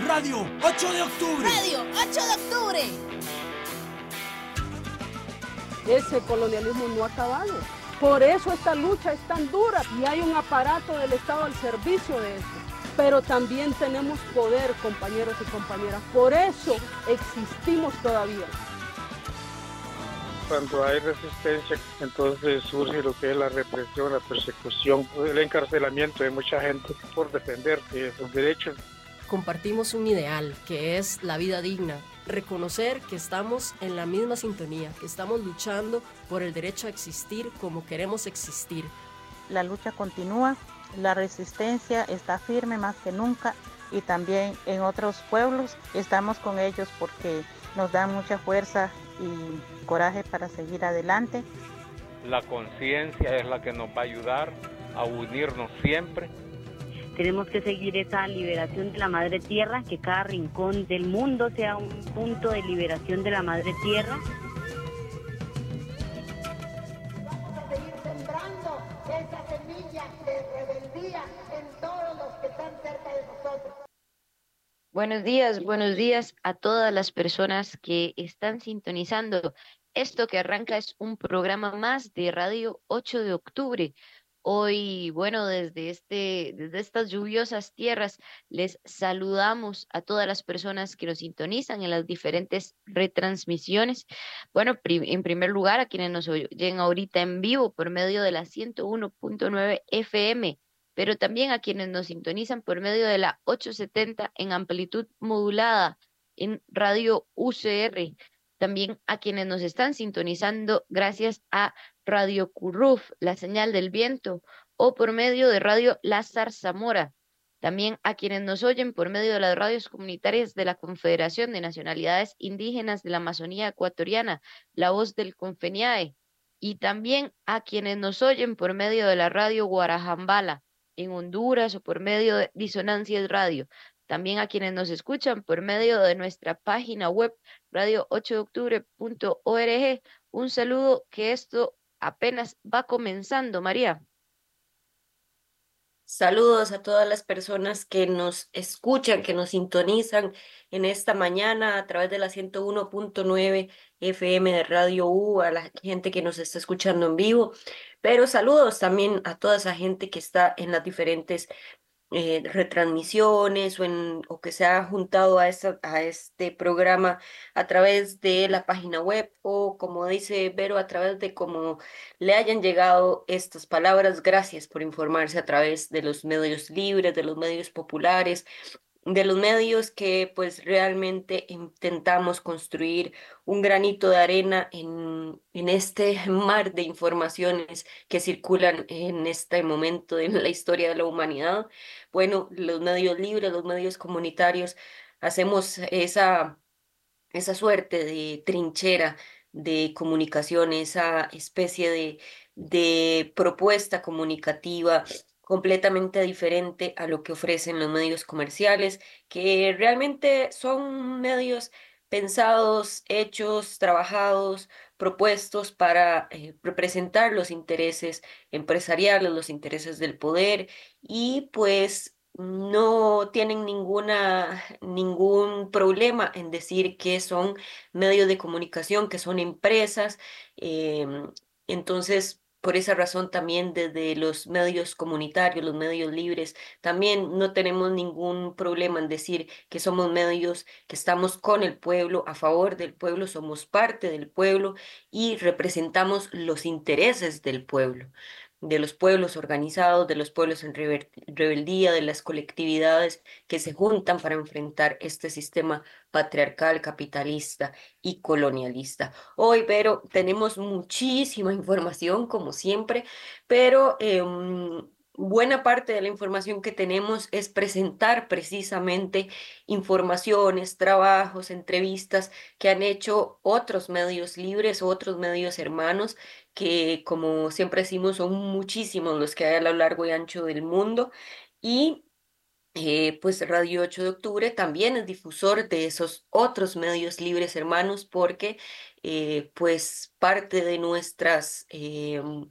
Radio 8 de octubre. Radio 8 de octubre. Ese colonialismo no ha acabado. Por eso esta lucha es tan dura y hay un aparato del Estado al servicio de eso. Pero también tenemos poder, compañeros y compañeras. Por eso existimos todavía. Cuando hay resistencia, entonces surge lo que es la represión, la persecución, el encarcelamiento de mucha gente por defender sus derechos. Compartimos un ideal, que es la vida digna. Reconocer que estamos en la misma sintonía, que estamos luchando por el derecho a existir como queremos existir. La lucha continúa, la resistencia está firme más que nunca y también en otros pueblos estamos con ellos porque nos dan mucha fuerza y coraje para seguir adelante. La conciencia es la que nos va a ayudar a unirnos siempre. Tenemos que seguir esa liberación de la madre tierra, que cada rincón del mundo sea un punto de liberación de la madre tierra. Vamos a seguir sembrando esa semilla de rebeldía en todos los que están cerca de nosotros. Buenos días a todas las personas que están sintonizando. Esto que arranca es un programa más de Radio 8 de octubre. Hoy, bueno, desde estas lluviosas tierras, les saludamos a todas las personas que nos sintonizan en las diferentes retransmisiones. Bueno, en primer lugar, a quienes nos oyen ahorita en vivo por medio de la 101.9 FM, pero también a quienes nos sintonizan por medio de la 870 en amplitud modulada en Radio UCR. También a quienes nos están sintonizando gracias a Radio Curruf, la señal del viento, o por medio de Radio La Zarzamora. También a quienes nos oyen por medio de las radios comunitarias de la Confederación de Nacionalidades Indígenas de la Amazonía Ecuatoriana, La Voz del Confeniae. Y también a quienes nos oyen por medio de la Radio Guarajambala en Honduras o por medio de Disonancias Radio. También a quienes nos escuchan por medio de nuestra página web radio8deoctubre.org. Un saludo, que esto apenas va comenzando, María. Saludos a todas las personas que nos escuchan, que nos sintonizan en esta mañana a través de la 101.9 FM de Radio U, a la gente que nos está escuchando en vivo, pero saludos también a toda esa gente que está en las diferentes retransmisiones o que se ha juntado a este programa a través de la página web o, como dice Vero, a través de cómo le hayan llegado estas palabras. Gracias por informarse a través de los medios libres, de los medios populares, de los medios que pues realmente intentamos construir un granito de arena en este mar de informaciones que circulan en este momento en la historia de la humanidad. Bueno, los medios libres, los medios comunitarios, hacemos esa suerte de trinchera de comunicación, esa especie de propuesta comunicativa completamente diferente a lo que ofrecen los medios comerciales, que realmente son medios pensados, hechos, trabajados, propuestos para representar los intereses empresariales, los intereses del poder, y pues no tienen ningún problema en decir que son medios de comunicación, que son empresas. Entonces, por esa razón también desde los medios comunitarios, los medios libres, también no tenemos ningún problema en decir que somos medios que estamos con el pueblo, a favor del pueblo, somos parte del pueblo y representamos los intereses del pueblo, de los pueblos organizados, de los pueblos en rebeldía, de las colectividades que se juntan para enfrentar este sistema patriarcal, capitalista y colonialista. Hoy, pero tenemos muchísima información, como siempre, pero buena parte de la información que tenemos es presentar precisamente informaciones, trabajos, entrevistas que han hecho otros medios libres, otros medios hermanos, que como siempre decimos son muchísimos los que hay a lo largo y ancho del mundo, y pues Radio 8 de Octubre también es difusor de esos otros medios libres hermanos, porque pues parte de nuestras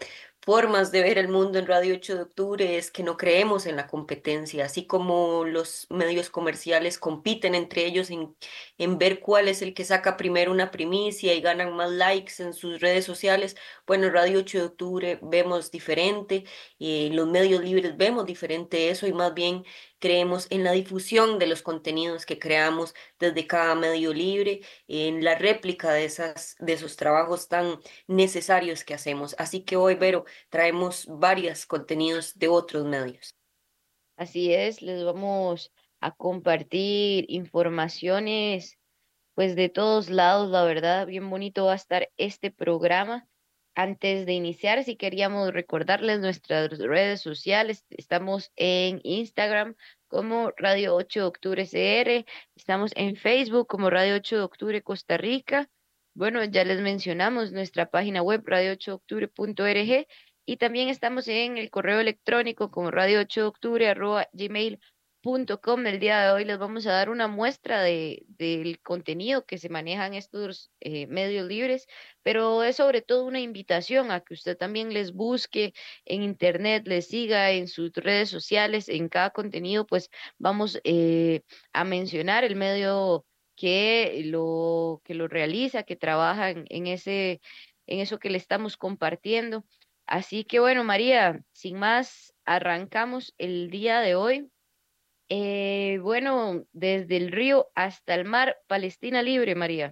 formas de ver el mundo en Radio 8 de Octubre es que no creemos en la competencia, así como los medios comerciales compiten entre ellos en ver cuál es el que saca primero una primicia y ganan más likes en sus redes sociales. Bueno, Radio 8 de Octubre vemos diferente, los medios libres vemos diferente eso y más bien creemos en la difusión de los contenidos que creamos desde cada medio libre, en la réplica de esos trabajos tan necesarios que hacemos. Así que hoy, Vero, traemos varios contenidos de otros medios. Así es, les vamos a compartir informaciones pues de todos lados, la verdad, bien bonito va a estar este programa. Antes de iniciar, si queríamos recordarles nuestras redes sociales, estamos en Instagram como Radio 8 de Octubre CR, estamos en Facebook como Radio 8 de Octubre Costa Rica. Bueno, ya les mencionamos nuestra página web radio8deoctubre.org y también estamos en el correo electrónico como radio8deoctubre@gmail.com. El día de hoy les vamos a dar una muestra del contenido que se maneja en estos medios libres, pero es sobre todo una invitación a que usted también les busque en internet, les siga en sus redes sociales, en cada contenido pues vamos a mencionar el medio que lo realiza, que trabaja en eso que le estamos compartiendo. Así que bueno, María, sin más, arrancamos el día de hoy. Bueno, desde el río hasta el mar, Palestina libre, María.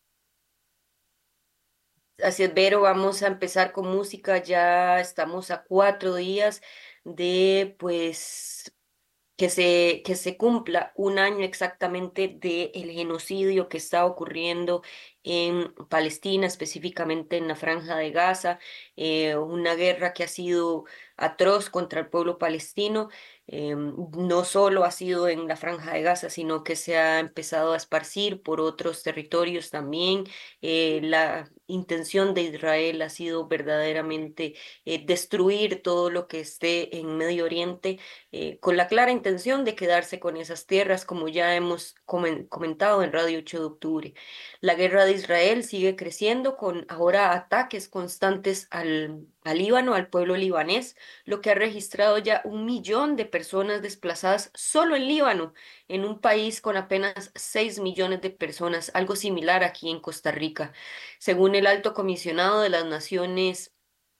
Así es, Vero, vamos a empezar con música. Ya estamos a 4 días de, pues, que se cumpla un año exactamente del genocidio que está ocurriendo en Palestina, específicamente en la Franja de Gaza, una guerra que ha sido atroz contra el pueblo palestino. No solo ha sido en la Franja de Gaza, sino que se ha empezado a esparcir por otros territorios también. La intención de Israel ha sido verdaderamente destruir todo lo que esté en Medio Oriente, con la clara intención de quedarse con esas tierras, como ya hemos comentado en Radio 8 de Octubre. La guerra de Israel sigue creciendo con ahora ataques constantes al Líbano, al pueblo libanés, lo que ha registrado ya 1 millón de personas desplazadas solo en Líbano, en un país con apenas 6 millones de personas, algo similar aquí en Costa Rica. Según el Alto Comisionado de las Naciones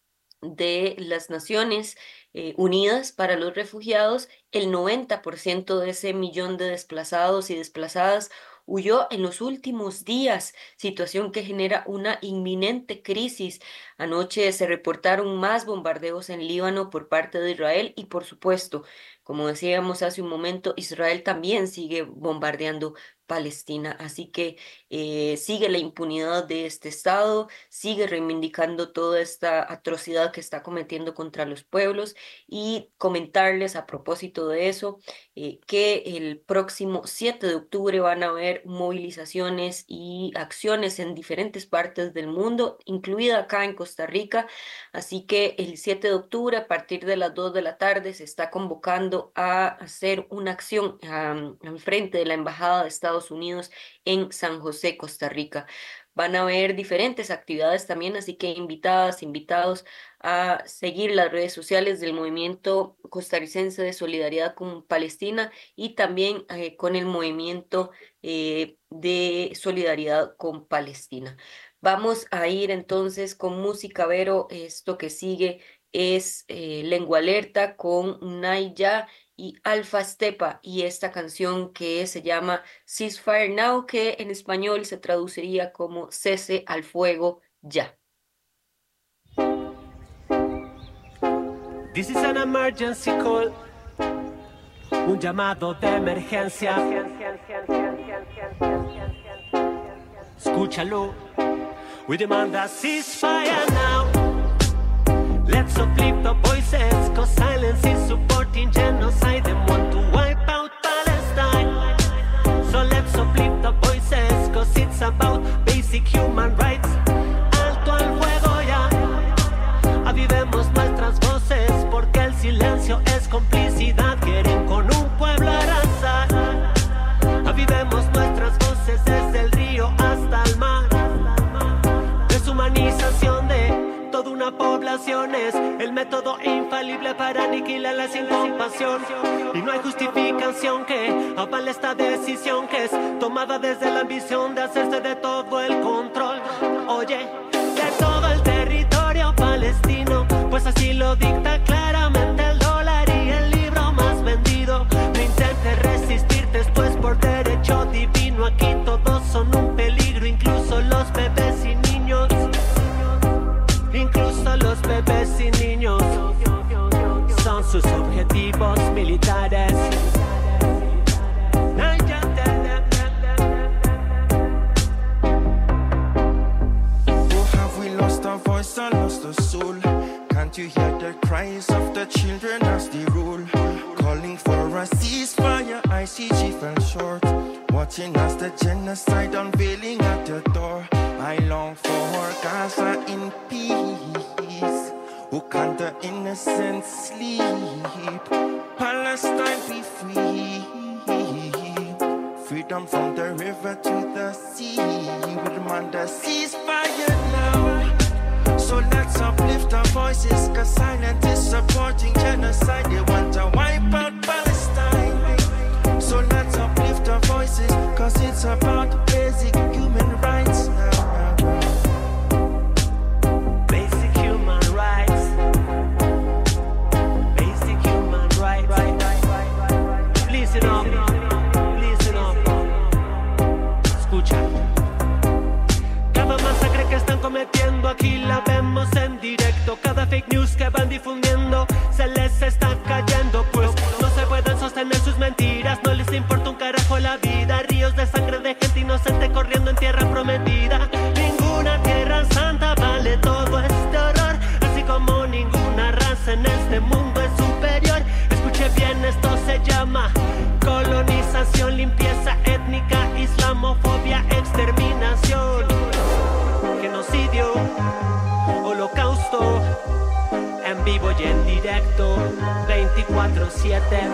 Unidas para los Refugiados, el 90% de ese millón de desplazados y desplazadas huyó en los últimos días, situación que genera una inminente crisis. Anoche se reportaron más bombardeos en Líbano por parte de Israel y, por supuesto, como decíamos hace un momento, Israel también sigue bombardeando Palestina. Así que sigue la impunidad de este Estado, sigue reivindicando toda esta atrocidad que está cometiendo contra los pueblos, y comentarles a propósito de eso que el próximo 7 de octubre van a haber movilizaciones y acciones en diferentes partes del mundo, incluida acá en Costa Rica. Así que el 7 de octubre a partir de las 2 de la tarde se está convocando a hacer una acción al frente de la Embajada de Estados Unidos en San José, Costa Rica. Van a haber diferentes actividades también, así que invitados a seguir las redes sociales del Movimiento Costarricense de Solidaridad con Palestina y también con el Movimiento de Solidaridad con Palestina. Vamos a ir entonces con música, Vero. Esto que sigue es Lengua Alerta con Naya y Alfa Stepa, y esta canción que se llama Ceasefire Now, que en español se traduciría como Cese al Fuego Ya. This is an emergency call, un llamado de emergencia. Escúchalo. We demand a ceasefire now. Let's uplift the voices, cause silence is supporting genocide and want to wipe out Palestine. So let's uplift the voices, cause it's about basic human rights. Alto al fuego ya. Avivemos nuestras voces, porque el silencio es complicidad. Quieren con un pueblo arrasar. Avivemos nuestras voces desde el río hasta el mar. Deshumanización de toda una población es el mente para aniquilarla sin compasión. Y no hay justificación que avale esta decisión que es tomada desde la ambición de hacerse de todo el control. Oye, de todo el territorio palestino, pues así lo dicta claramente el dólar y el libro más vendido. No intentes resistirte, esto es por derecho divino. Aquí todos son un peligro, incluso los bebés y niños. Incluso los bebés y niños son sus objetivos militares. Voice and lost the soul. Can't you hear the cries of the children as they rule? Calling for a ceasefire, ICG fell short. Watching as the genocide unveiling at the door. I long for Gaza in peace. Who can't the innocent sleep? Palestine be free. Freedom from the river to the sea. We demand a ceasefire now. So let's uplift our voices, cause silence is supporting genocide. They want to wipe out Palestine. So let's uplift our voices, cause it's about basic human rights now. Basic human rights. Basic human rights. Listen up. Listen up. Escucha. Cada masacre que están cometiendo aquí la vemos en directo. Cada fake news que van difundiendo se les está cayendo, pues no se pueden sostener sus mentiras. No les importa un carajo la vida. Ríos de sangre de gente inocente corriendo en tierra prometida. Ninguna tierra santa vale todo este horror, así como ninguna raza en este mundo es superior. Escuche bien, esto se llama colonización, limpieza étnica, islamofobia, exterminación, genocidio, holocausto, en vivo y en directo, 24/7.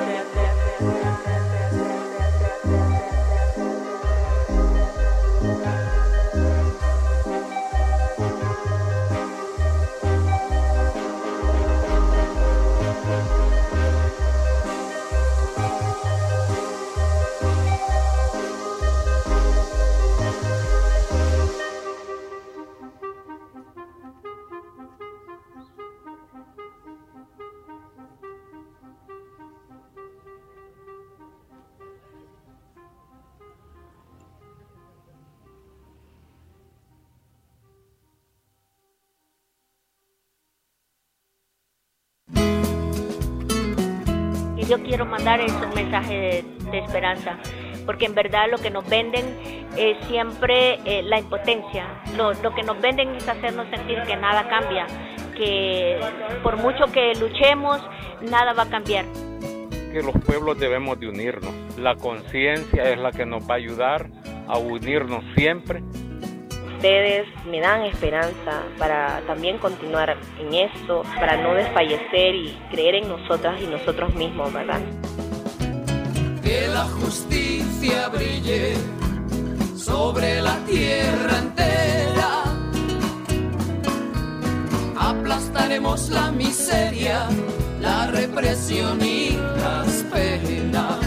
Yo quiero mandar es un mensaje de esperanza, porque en verdad lo que nos venden es siempre la impotencia. Lo que nos venden es hacernos sentir que nada cambia, que por mucho que luchemos, nada va a cambiar. Que los pueblos debemos de unirnos. La conciencia es la que nos va a ayudar a unirnos siempre. Ustedes me dan esperanza para también continuar en esto, para no desfallecer y creer en nosotras y nosotros mismos, ¿verdad? Que la justicia brille sobre la tierra entera. Aplastaremos la miseria, la represión y las penas.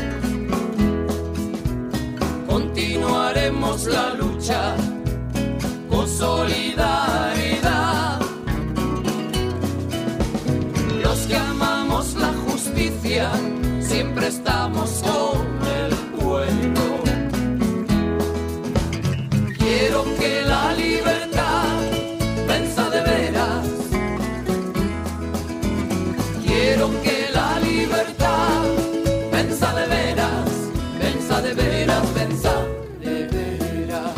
Continuaremos la lucha con solidaridad. Los que amamos la justicia siempre estamos con el pueblo. Quiero que la libertad venza de veras. Quiero que la libertad venza de veras, venza de veras, venza de veras.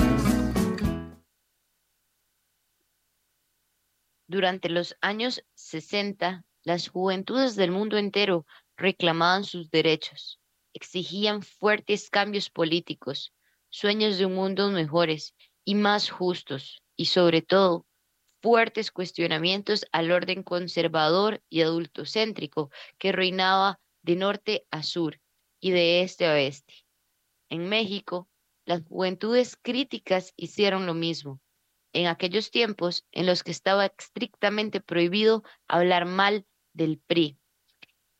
Durante los años 60, las juventudes del mundo entero reclamaban sus derechos, exigían fuertes cambios políticos, sueños de un mundo mejores y más justos, y sobre todo, fuertes cuestionamientos al orden conservador y adultocéntrico que reinaba de norte a sur y de este a oeste. En México, las juventudes críticas hicieron lo mismo, en aquellos tiempos en los que estaba estrictamente prohibido hablar mal del PRI,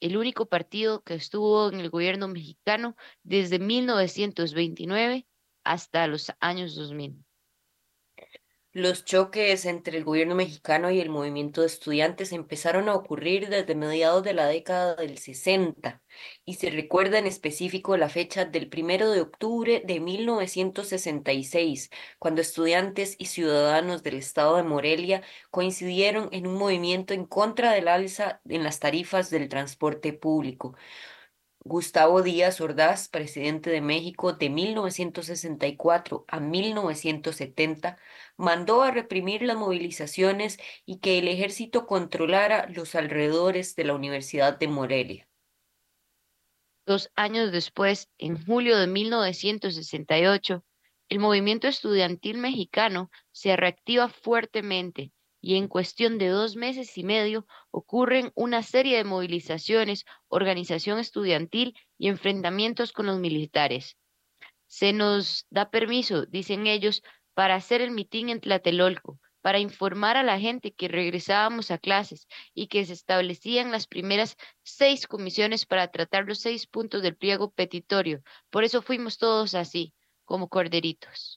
el único partido que estuvo en el gobierno mexicano desde 1929 hasta los años 2000. Los choques entre el gobierno mexicano y el movimiento de estudiantes empezaron a ocurrir desde mediados de la década del 60 y se recuerda en específico la fecha del 1 de octubre de 1966, cuando estudiantes y ciudadanos del estado de Morelia coincidieron en un movimiento en contra del alza en las tarifas del transporte público. Gustavo Díaz Ordaz, presidente de México de 1964 a 1970, mandó a reprimir las movilizaciones y que el ejército controlara los alrededores de la Universidad de Morelia. 2 años después, en julio de 1968, el movimiento estudiantil mexicano se reactiva fuertemente y en cuestión de 2 meses y medio ocurren una serie de movilizaciones, organización estudiantil y enfrentamientos con los militares. Se nos da permiso, dicen ellos, para hacer el mitin en Tlatelolco, para informar a la gente que regresábamos a clases y que se establecían las primeras 6 comisiones para tratar los 6 puntos del pliego petitorio. Por eso fuimos todos así, como corderitos.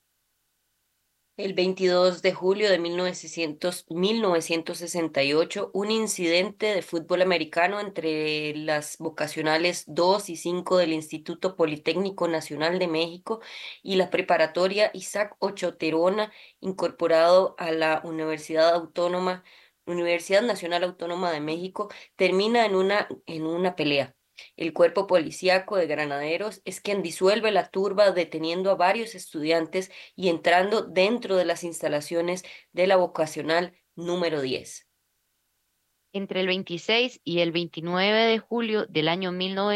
El 22 de julio de 1968, un incidente de fútbol americano entre las vocacionales 2 y 5 del Instituto Politécnico Nacional de México y la preparatoria Isaac Ochoterona, incorporado a la Universidad Nacional Autónoma de México, termina en una pelea. El cuerpo policíaco de granaderos es quien disuelve la turba deteniendo a varios estudiantes y entrando dentro de las instalaciones de la vocacional número 10. Entre el 26 y el 29 de julio del año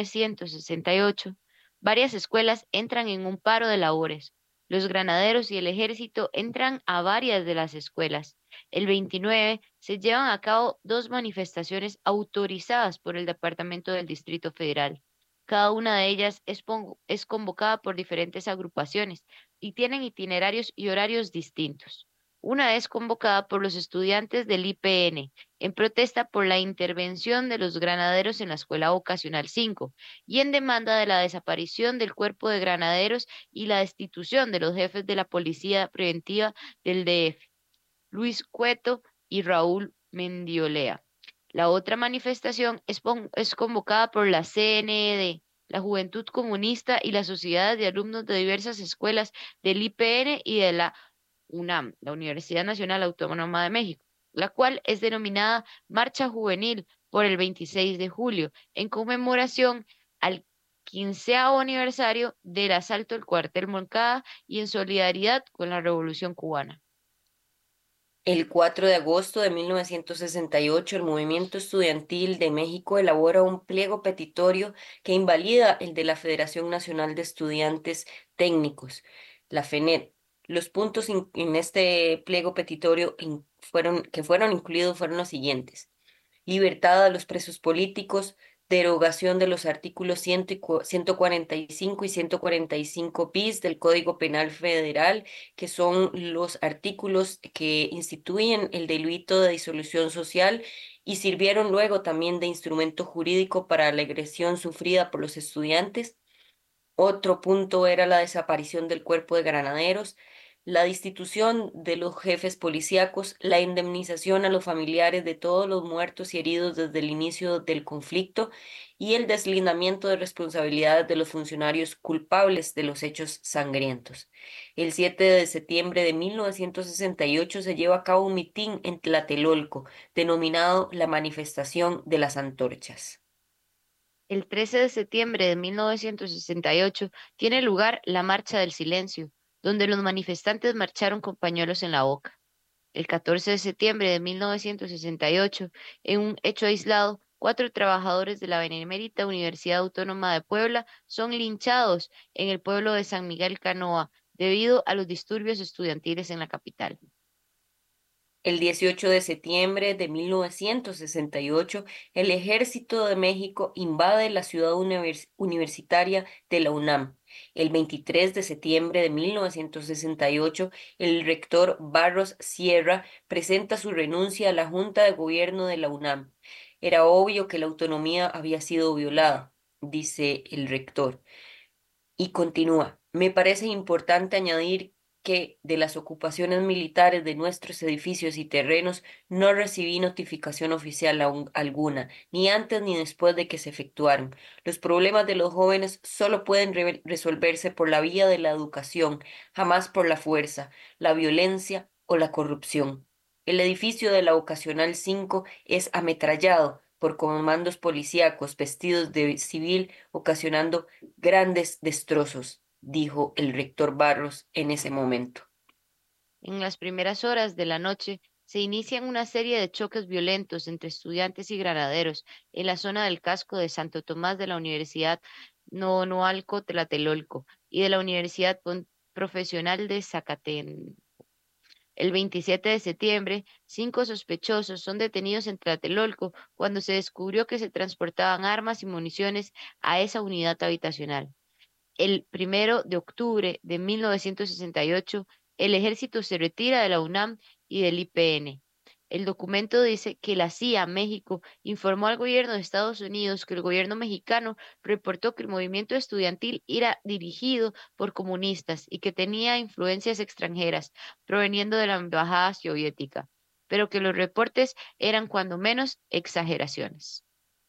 1968, varias escuelas entran en un paro de labores. Los granaderos y el ejército entran a varias de las escuelas. El 29 se llevan a cabo 2 manifestaciones autorizadas por el Departamento del Distrito Federal. Cada una de ellas es convocada por diferentes agrupaciones y tienen itinerarios y horarios distintos. Una es convocada por los estudiantes del IPN en protesta por la intervención de los granaderos en la Escuela Vocacional 5 y en demanda de la desaparición del cuerpo de granaderos y la destitución de los jefes de la Policía Preventiva del DF, Luis Cueto y Raúl Mendiolea. La otra manifestación es convocada por la CNED, la Juventud Comunista y las sociedades de alumnos de diversas escuelas del IPN y de la UNAM, la Universidad Nacional Autónoma de México, la cual es denominada Marcha Juvenil por el 26 de julio, en conmemoración al 15º aniversario del asalto al cuartel Moncada y en solidaridad con la Revolución Cubana. El 4 de agosto de 1968, el Movimiento Estudiantil de México elabora un pliego petitorio que invalida el de la Federación Nacional de Estudiantes Técnicos, la FENET. Los puntos en este pliego petitorio que fueron incluidos fueron los siguientes: libertad a los presos políticos, derogación de los artículos 145 y 145 bis del Código Penal Federal, que son los artículos que instituyen el delito de disolución social y sirvieron luego también de instrumento jurídico para la agresión sufrida por los estudiantes. Otro punto era la desaparición del cuerpo de granaderos, la destitución de los jefes policíacos, la indemnización a los familiares de todos los muertos y heridos desde el inicio del conflicto y el deslindamiento de responsabilidades de los funcionarios culpables de los hechos sangrientos. El 7 de septiembre de 1968 se lleva a cabo un mitin en Tlatelolco, denominado la Manifestación de las Antorchas. El 13 de septiembre de 1968 tiene lugar la Marcha del Silencio, donde los manifestantes marcharon con pañuelos en la boca. El 14 de septiembre de 1968, en un hecho aislado, 4 trabajadores de la Benemérita Universidad Autónoma de Puebla son linchados en el pueblo de San Miguel Canoa debido a los disturbios estudiantiles en la capital. El 18 de septiembre de 1968, el Ejército de México invade la ciudad universitaria de la UNAM. El 23 de septiembre de 1968, el rector Barros Sierra presenta su renuncia a la Junta de Gobierno de la UNAM. Era obvio que la autonomía había sido violada, dice el rector. Y continúa, me parece importante añadir que de las ocupaciones militares de nuestros edificios y terrenos no recibí notificación oficial alguna, ni antes ni después de que se efectuaron. Los problemas de los jóvenes solo pueden resolverse por la vía de la educación, jamás por la fuerza, la violencia o la corrupción. El edificio de la Vocacional 5 es ametrallado por comandos policíacos vestidos de civil, ocasionando grandes destrozos, dijo el rector Barros en ese momento. En las primeras horas de la noche se inician una serie de choques violentos entre estudiantes y granaderos en la zona del casco de Santo Tomás de la Universidad Nonoalco Tlatelolco y de la Universidad Profesional de Zacatén. El 27 de septiembre, 5 sospechosos son detenidos en Tlatelolco cuando se descubrió que se transportaban armas y municiones a esa unidad habitacional. El 1 de octubre de 1968, el ejército se retira de la UNAM y del IPN. El documento dice que la CIA México informó al gobierno de Estados Unidos que el gobierno mexicano reportó que el movimiento estudiantil era dirigido por comunistas y que tenía influencias extranjeras proveniendo de la embajada soviética, pero que los reportes eran cuando menos exageraciones.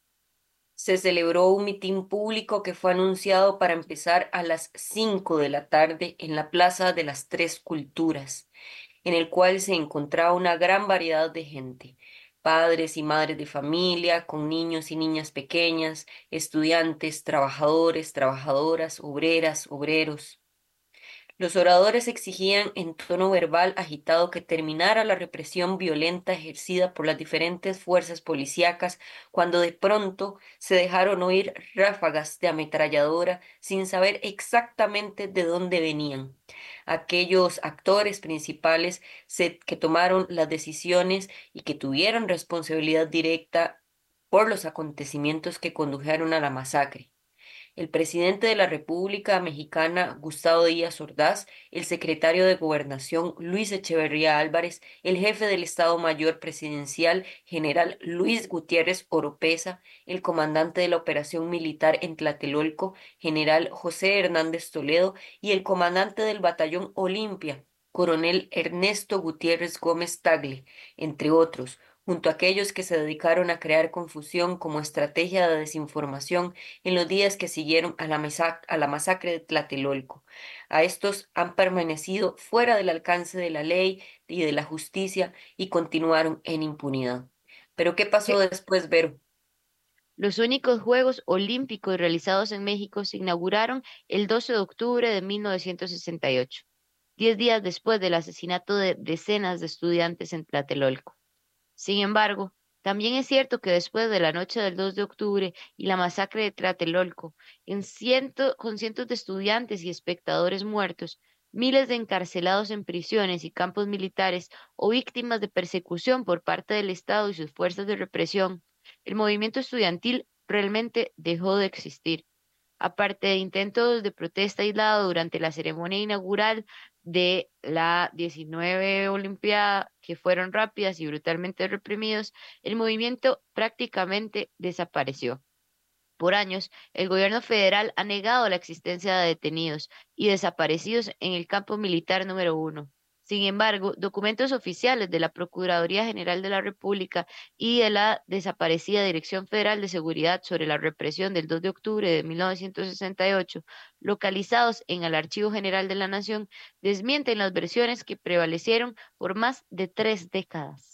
Se celebró un mitin público que fue anunciado para empezar a las 5 de la tarde en la Plaza de las Tres Culturas, en el cual se encontraba una gran variedad de gente, padres y madres de familia, con niños y niñas pequeñas, estudiantes, trabajadores, trabajadoras, obreras, obreros. Los oradores exigían en tono verbal agitado que terminara la represión violenta ejercida por las diferentes fuerzas policíacas cuando de pronto se dejaron oír ráfagas de ametralladora sin saber exactamente de dónde venían. Aquellos actores principales que tomaron las decisiones y que tuvieron responsabilidad directa por los acontecimientos que condujeron a la masacre. El presidente de la República Mexicana, Gustavo Díaz Ordaz, el secretario de Gobernación, Luis Echeverría Álvarez, el jefe del Estado Mayor Presidencial, general Luis Gutiérrez Oropesa, el comandante de la operación militar en Tlatelolco, general José Hernández Toledo, y el comandante del batallón Olimpia, coronel Ernesto Gutiérrez Gómez Tagle, entre otros, junto a aquellos que se dedicaron a crear confusión como estrategia de desinformación en los días que siguieron a la masacre de Tlatelolco. A estos han permanecido fuera del alcance de la ley y de la justicia y continuaron en impunidad. ¿Pero qué pasó después, Vero? Los únicos Juegos Olímpicos realizados en México se inauguraron el 12 de octubre de 1968, 10 días después del asesinato de decenas de estudiantes en Tlatelolco. Sin embargo, también es cierto que después de la noche del 2 de octubre y la masacre de Tlatelolco, con cientos de estudiantes y espectadores muertos, miles de encarcelados en prisiones y campos militares o víctimas de persecución por parte del Estado y sus fuerzas de represión, el movimiento estudiantil realmente dejó de existir. Aparte de intentos de protesta aislado durante la ceremonia inaugural de la 19 Olimpiada, que fueron rápidas y brutalmente reprimidos, el movimiento prácticamente desapareció. Por años, el gobierno federal ha negado la existencia de detenidos y desaparecidos en el campo militar número 1. Sin embargo, documentos oficiales de la Procuraduría General de la República y de la desaparecida Dirección Federal de Seguridad sobre la represión del 2 de octubre de 1968, localizados en el Archivo General de la Nación, desmienten las versiones que prevalecieron por más de 3 décadas.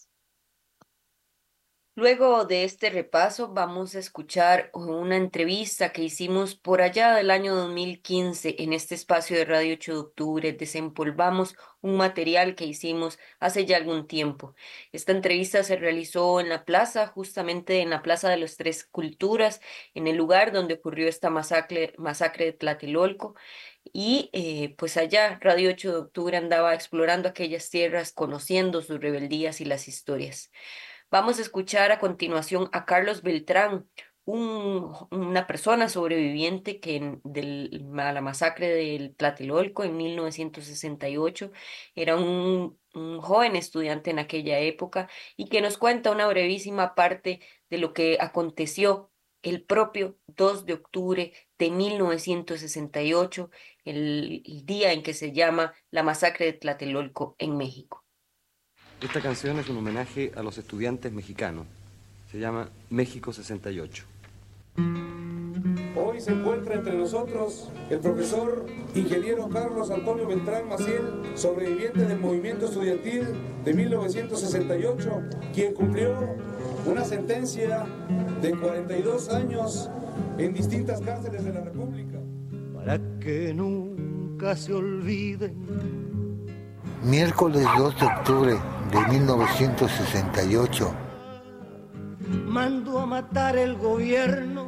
Luego de este repaso vamos a escuchar una entrevista que hicimos por allá del año 2015 en este espacio de Radio 8 de Octubre. Desempolvamos un material que hicimos hace ya algún tiempo. Esta entrevista se realizó en la plaza, justamente en la Plaza de las Tres Culturas, en el lugar donde ocurrió esta masacre de Tlatelolco. Y pues allá Radio 8 de Octubre andaba explorando aquellas tierras, conociendo sus rebeldías y las historias. Vamos a escuchar a continuación a Carlos Beltrán, una persona sobreviviente de la masacre del Tlatelolco en 1968. Era un joven estudiante en aquella época y que nos cuenta una brevísima parte de lo que aconteció el propio 2 de octubre de 1968, el día en que se llama la masacre de Tlatelolco en México. Esta canción es un homenaje a los estudiantes mexicanos. Se llama México 68. Hoy se encuentra entre nosotros el profesor ingeniero Carlos Antonio Beltrán Maciel, sobreviviente del movimiento estudiantil de 1968, quien cumplió una sentencia de 42 años en distintas cárceles de la República. Para que nunca se olviden. Miércoles 2 de octubre de 1968. Mandó a matar el gobierno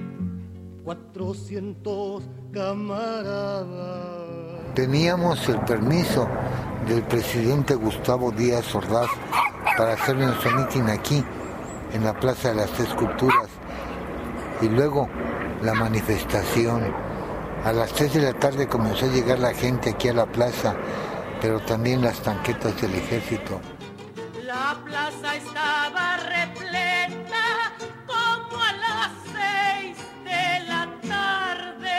400 camaradas. Teníamos el permiso del presidente Gustavo Díaz Ordaz para hacer nuestro mitin aquí, en la Plaza de las Tres Culturas, y luego la manifestación. A las 3 de la tarde comenzó a llegar la gente aquí a la plaza, pero también las tanquetas del ejército. La plaza estaba repleta como a las 6 de la tarde.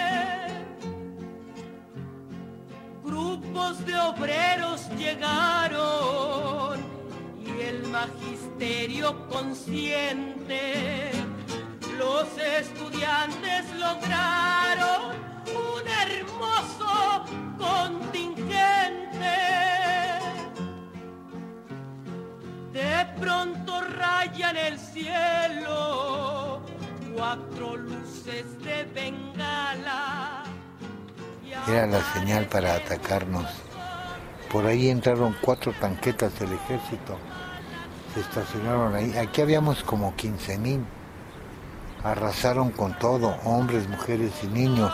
Grupos de obreros llegaron y el magisterio consciente. Los estudiantes lograron un hermoso contingente. De pronto rayan el cielo 4 luces de bengala. Era la señal para atacarnos. Por ahí entraron 4 tanquetas del ejército. Se estacionaron ahí. Aquí habíamos como 15,000. Arrasaron con todo, hombres, mujeres y niños.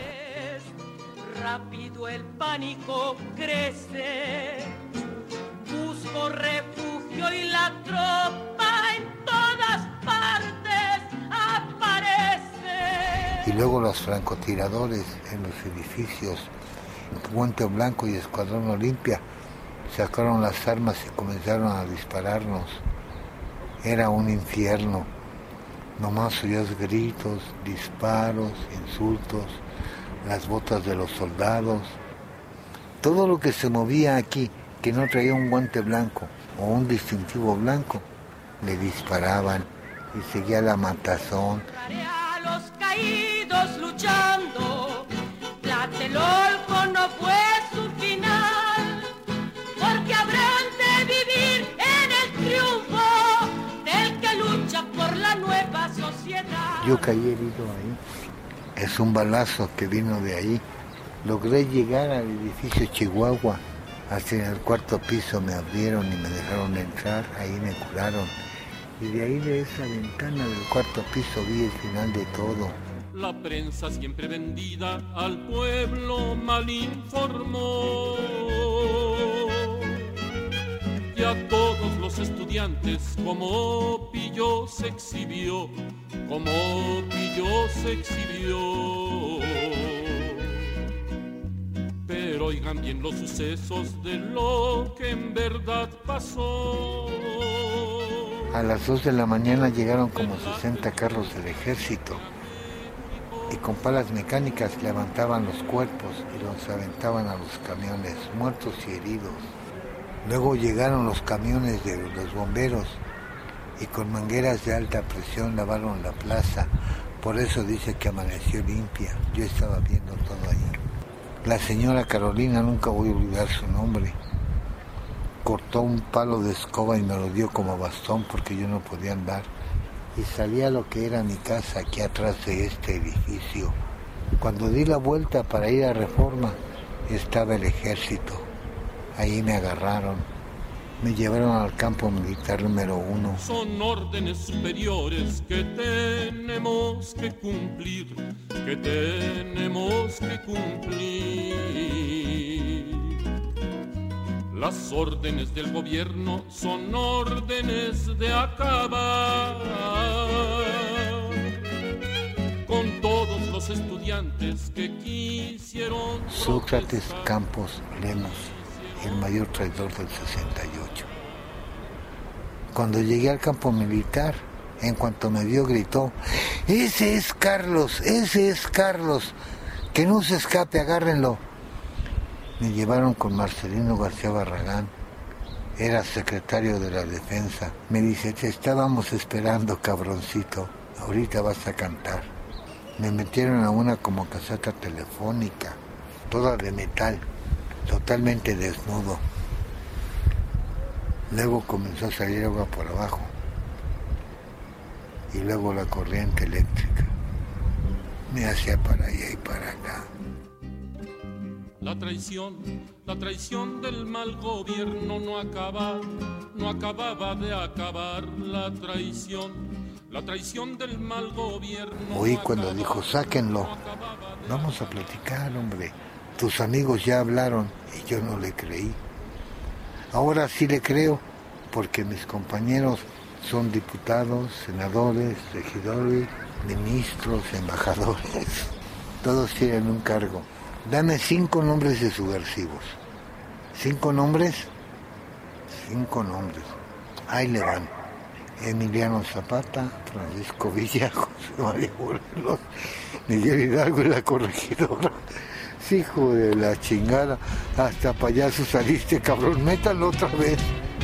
Rápido el pánico crece. Busco refugio y la tropa en todas partes aparece. Y luego los francotiradores en los edificios, Puente Blanco y Escuadrón Olimpia, sacaron las armas y comenzaron a dispararnos. Era un infierno. Nomás oías gritos, disparos, insultos, las botas de los soldados. Todo lo que se movía aquí, que no traía un guante blanco o un distintivo blanco, le disparaban y seguía la matazón. A los caídos luchando, Tlatelolco no fue su final, porque habrán de vivir en el triunfo del que lucha por la nueva sociedad. Yo caí herido ahí. Es un balazo que vino de ahí. Logré llegar al edificio Chihuahua. Hasta en el 4º piso me abrieron y me dejaron entrar. Ahí me curaron. Y de ahí, de esa ventana del 4º piso, vi el final de todo. La prensa siempre vendida al pueblo mal informó. Y a todos los estudiantes como pillo se exhibió, como pillo se exhibió. Pero oigan bien los sucesos de lo que en verdad pasó. A las 2 de la mañana llegaron como 60 carros del ejército y con palas mecánicas levantaban los cuerpos y los aventaban a los camiones, muertos y heridos. Luego llegaron los camiones de los bomberos y con mangueras de alta presión lavaron la plaza. Por eso dice que amaneció limpia. Yo estaba viendo todo ahí. La señora Carolina, nunca voy a olvidar su nombre, cortó un palo de escoba y me lo dio como bastón porque yo no podía andar. Y salí a lo que era mi casa aquí atrás de este edificio. Cuando di la vuelta para ir a Reforma, estaba el ejército. Ahí me agarraron. Me llevaron al campo militar número 1. Son órdenes superiores que tenemos que cumplir, que tenemos que cumplir. Las órdenes del gobierno son órdenes de acabar estudiantes que quisieron. Sócrates Campos Lemos, el mayor traidor del 68. Cuando llegué al campo militar, en cuanto me vio gritó: ¡Ese es Carlos! ¡Ese es Carlos! ¡Que no se escape, agárrenlo! Me llevaron con Marcelino García Barragán, era secretario de la Defensa. Me dice: te estábamos esperando, cabroncito, ahorita vas a cantar. Me metieron a una como caseta telefónica, toda de metal, totalmente desnudo. Luego comenzó a salir agua por abajo y luego la corriente eléctrica me hacía para allá y para acá. La traición del mal gobierno no acababa de acabar. La traición del mal gobierno. Oí cuando dijo: sáquenlo, vamos a platicar, hombre. Tus amigos ya hablaron. Y yo no le creí. Ahora sí le creo, porque mis compañeros son diputados, senadores, regidores, ministros, embajadores. Todos tienen un cargo. Dame 5 nombres de subversivos. 5 nombres. 5 nombres. Ahí le van: Emiliano Zapata, Francisco Villa, José María Morelos, Miguel Hidalgo y la Corregidora. Sí, hijo de la chingada, hasta payaso saliste, cabrón, métalo otra vez.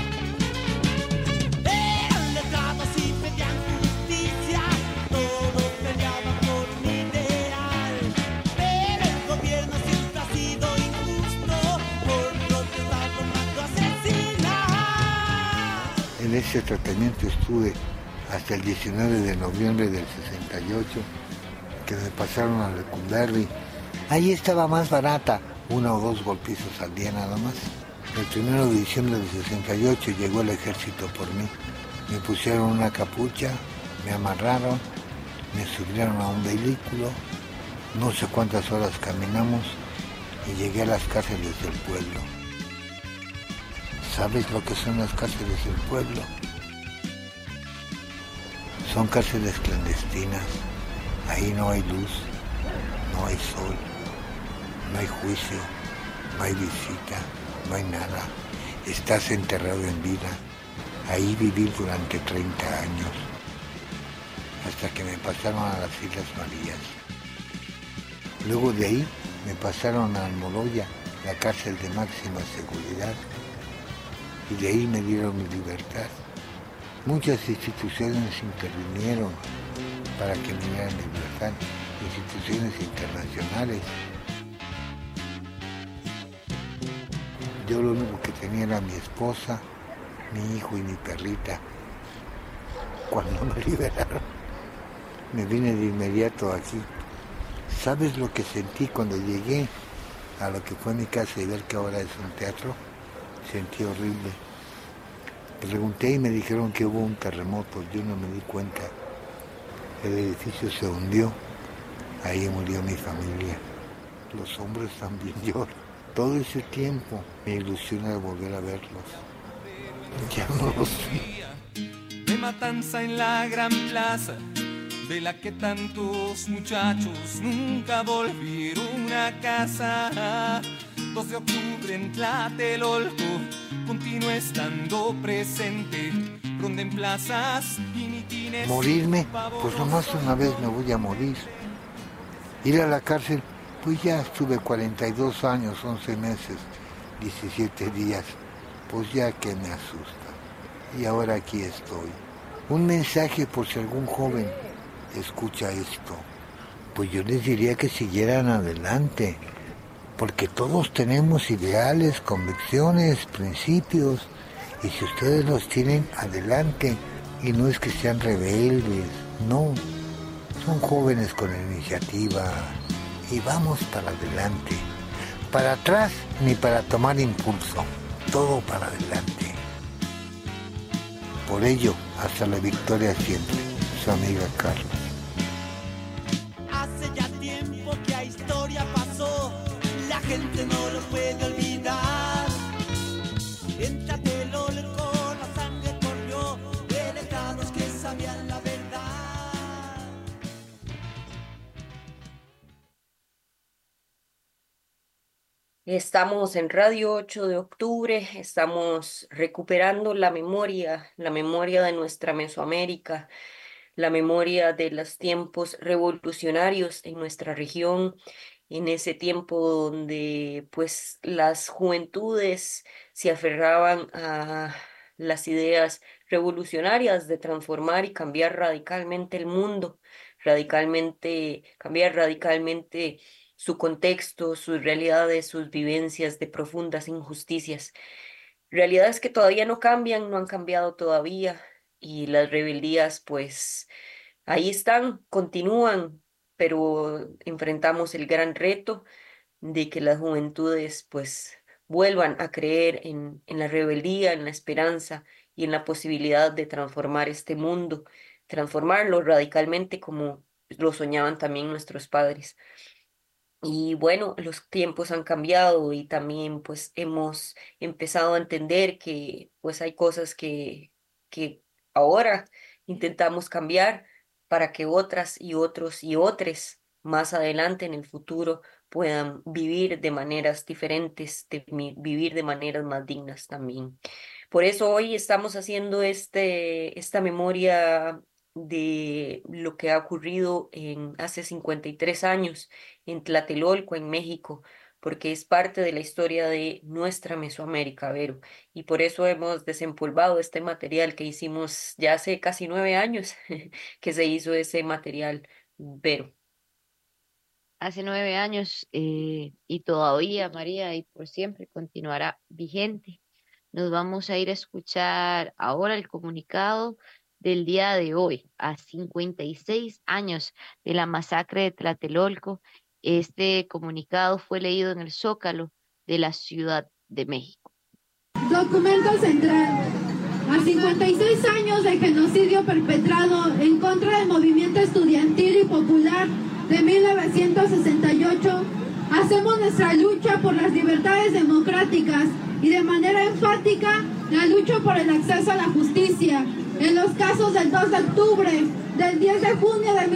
En ese tratamiento estuve hasta el 19 de noviembre del 68, que me pasaron a Lecumberri. Ahí estaba más barata, 1 o 2 golpizos al día nada más. El 1 de diciembre del 68 llegó el ejército por mí. Me pusieron una capucha, me amarraron, me subieron a un vehículo, no sé cuántas horas caminamos y llegué a las cárceles del pueblo. ¿Sabes lo que son las cárceles del pueblo? Son cárceles clandestinas. Ahí no hay luz, no hay sol, no hay juicio, no hay visita, no hay nada. Estás enterrado en vida. Ahí viví durante 30 años, hasta que me pasaron a las Islas Marías. Luego de ahí me pasaron a Almoloya, la cárcel de máxima seguridad, y de ahí me dieron mi libertad. Muchas instituciones intervinieron para que me dieran libertad, instituciones internacionales. Yo lo único que tenía era mi esposa, mi hijo y mi perrita. Cuando me liberaron, me vine de inmediato aquí. ¿Sabes lo que sentí cuando llegué a lo que fue mi casa y ver que ahora es un teatro? Sentí horrible. Pregunté y me dijeron que hubo un terremoto. Yo no me di cuenta. El edificio se hundió. Ahí murió mi familia. Los hombres también lloran. Todo ese tiempo me ilusiona volver a verlos. Ya no los vi. De matanza en la gran plaza, de la que tantos muchachos nunca volvieron a casa. 2 de octubre en Tlatelolco, continúa estando presente, ronda en plazas y mitines. Morirme, pues nomás una vez me voy a morir. Ir a la cárcel, pues ya estuve 42 años, 11 meses, 17 días, pues ya que me asusta. Y ahora aquí estoy. Un mensaje por si algún joven escucha esto. Pues yo les diría que siguieran adelante, porque todos tenemos ideales, convicciones, principios, y si ustedes los tienen, adelante. Y no es que sean rebeldes, no, son jóvenes con iniciativa, y vamos para adelante. Para atrás ni para tomar impulso, todo para adelante. Por ello, hasta la victoria siempre, su amiga Carla. Hace ya tiempo que la historia pasó, la gente no lo puede olvidar. En Tlatelolco la sangre corrió de letrados que sabían la verdad. Estamos en Radio 8 de octubre, estamos recuperando la memoria de nuestra Mesoamérica, la memoria de los tiempos revolucionarios en nuestra región, en ese tiempo donde pues las juventudes se aferraban a las ideas revolucionarias de transformar y cambiar radicalmente el mundo, cambiar radicalmente su contexto, sus realidades, sus vivencias de profundas injusticias. Realidades que todavía no cambian, no han cambiado todavía, y las rebeldías pues ahí están, continúan, pero enfrentamos el gran reto de que las juventudes pues vuelvan a creer en la rebeldía, en la esperanza y en la posibilidad de transformar este mundo, transformarlo radicalmente como lo soñaban también nuestros padres. Y bueno, los tiempos han cambiado y también pues hemos empezado a entender que pues hay cosas que ahora intentamos cambiar para que otras y otros y otros más adelante en el futuro puedan vivir de maneras diferentes, vivir de maneras más dignas también. Por eso hoy estamos haciendo esta memoria de lo que ha ocurrido hace 53 años en Tlatelolco, en México, porque es parte de la historia de nuestra Mesoamérica, Vero. Y por eso hemos desempolvado este material que hicimos ya hace casi 9 años que se hizo ese material, Vero. Hace 9 años y todavía, María, y por siempre continuará vigente. Nos vamos a ir a escuchar ahora el comunicado del día de hoy, a 56 años de la masacre de Tlatelolco. Este comunicado fue leído en el Zócalo de la Ciudad de México. Documento central. A 56 años del genocidio perpetrado en contra del movimiento estudiantil y popular de 1968, hacemos nuestra lucha por las libertades democráticas y de manera enfática la lucha por el acceso a la justicia en los casos del 2 de octubre, del 10 de junio de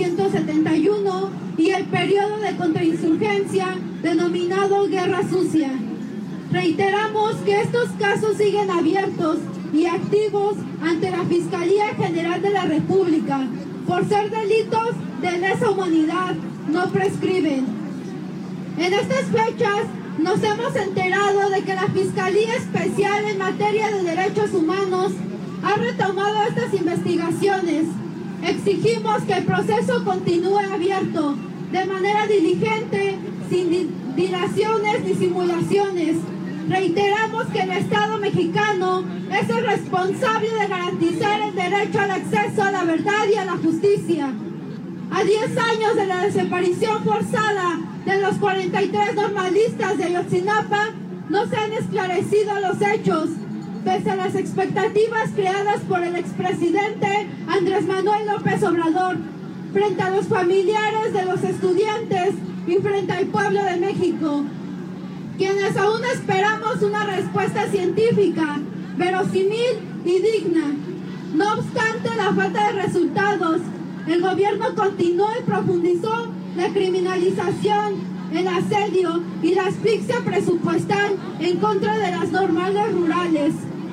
1971 y el periodo de contrainsurgencia denominado Guerra Sucia. Reiteramos que estos casos siguen abiertos y activos ante la Fiscalía General de la República por ser delitos de lesa humanidad, no prescriben. En estas fechas nos hemos enterado de que la Fiscalía Especial en materia de derechos humanos ha retomado estas investigaciones. Exigimos que el proceso continúe abierto de manera diligente, sin dilaciones ni simulaciones. Reiteramos que el Estado mexicano es el responsable de garantizar el derecho al acceso a la verdad y a la justicia. A 10 años de la desaparición forzada de los 43 normalistas de Ayotzinapa, no se han esclarecido los hechos, pese a las expectativas creadas por el expresidente Andrés Manuel López Obrador, frente a los familiares de los estudiantes y frente al pueblo de México, quienes aún esperamos una respuesta científica, verosímil y digna. No obstante la falta de resultados, el gobierno continuó y profundizó la criminalización, el asedio y la asfixia presupuestal en contra de las normales rurales.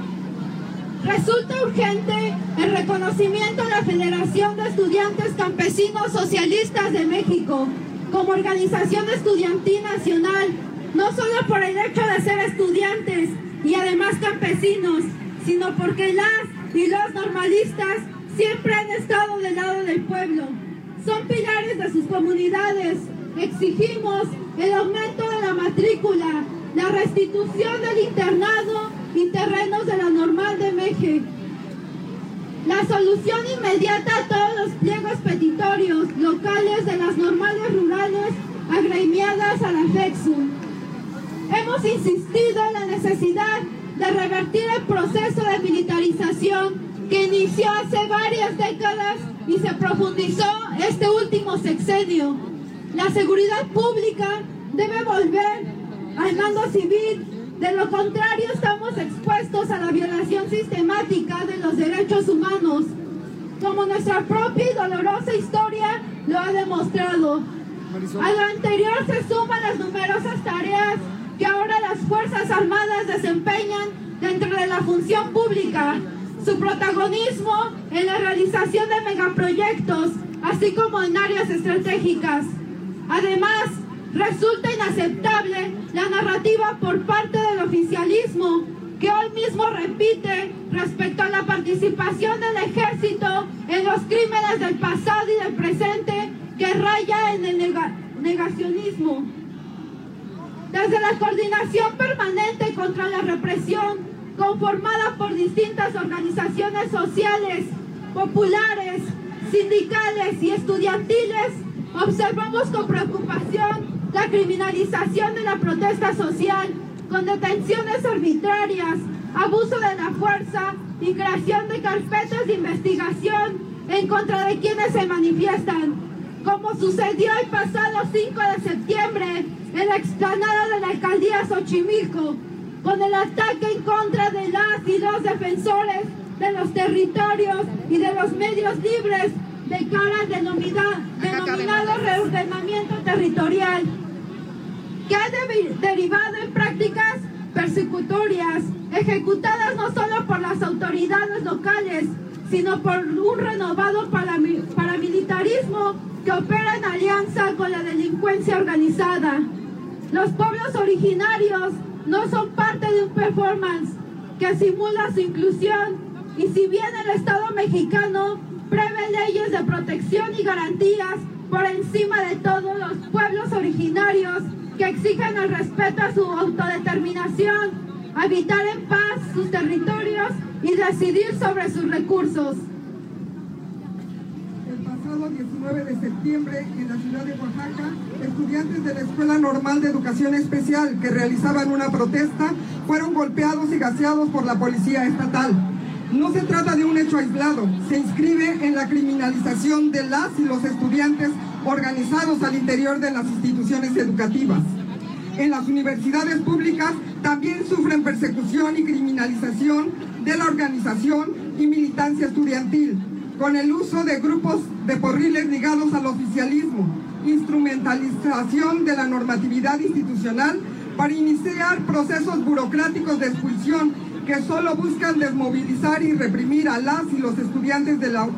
Resulta urgente el reconocimiento de la Federación de Estudiantes Campesinos Socialistas de México como organización estudiantil nacional, no solo por el hecho de ser estudiantes y además campesinos, sino porque las y los normalistas siempre han estado del lado del pueblo. Son pilares de sus comunidades. Exigimos el aumento de la matrícula, la restitución del internado y terrenos de la Normal de México. La solución inmediata a todos los pliegos petitorios locales de las normales rurales agremiadas a la FEXU. Hemos insistido en la necesidad de revertir el proceso de militarización que inició hace varias décadas y se profundizó este último sexenio. La seguridad pública debe volver al mando civil, de lo contrario estamos expuestos a la violación sistemática de los derechos humanos, como nuestra propia y dolorosa historia lo ha demostrado. A lo anterior se suman las numerosas tareas que ahora las Fuerzas Armadas desempeñan dentro de la función pública, su protagonismo en la realización de megaproyectos, así como en áreas estratégicas. Además, resulta inaceptable la narrativa por parte del oficialismo, que hoy mismo repite respecto a la participación del ejército en los crímenes del pasado y del presente, que raya en el negacionismo. Desde la Coordinación Permanente contra la Represión, conformada por distintas organizaciones sociales, populares, sindicales y estudiantiles, observamos con preocupación la criminalización de la protesta social, con detenciones arbitrarias, abuso de la fuerza y creación de carpetas de investigación en contra de quienes se manifiestan, como sucedió el pasado 5 de septiembre en la explanada de la alcaldía Xochimilco, con el ataque en contra de las y los defensores de los territorios y de los medios libres de cara al denominado reordenamiento territorial, que ha derivado en prácticas persecutorias, ejecutadas no solo por las autoridades locales, sino por un renovado paramilitarismo que opera en alianza con la delincuencia organizada. Los pueblos originarios no son parte de un performance que simula su inclusión, y si bien el Estado mexicano prevé leyes de protección y garantías por encima de todos los pueblos originarios que exigen el respeto a su autodeterminación, habitar en paz sus territorios y decidir sobre sus recursos. El pasado 19 de septiembre, en la ciudad de Oaxaca, estudiantes de la Escuela Normal de Educación Especial que realizaban una protesta fueron golpeados y gaseados por la policía estatal. No se trata de un hecho aislado, se inscribe en la criminalización de las y los estudiantes organizados al interior de las instituciones educativas. En las universidades públicas también sufren persecución y criminalización de la organización y militancia estudiantil, con el uso de grupos de porriles ligados al oficialismo, instrumentalización de la normatividad institucional para iniciar procesos burocráticos de expulsión que solo buscan desmovilizar y reprimir a las y los estudiantes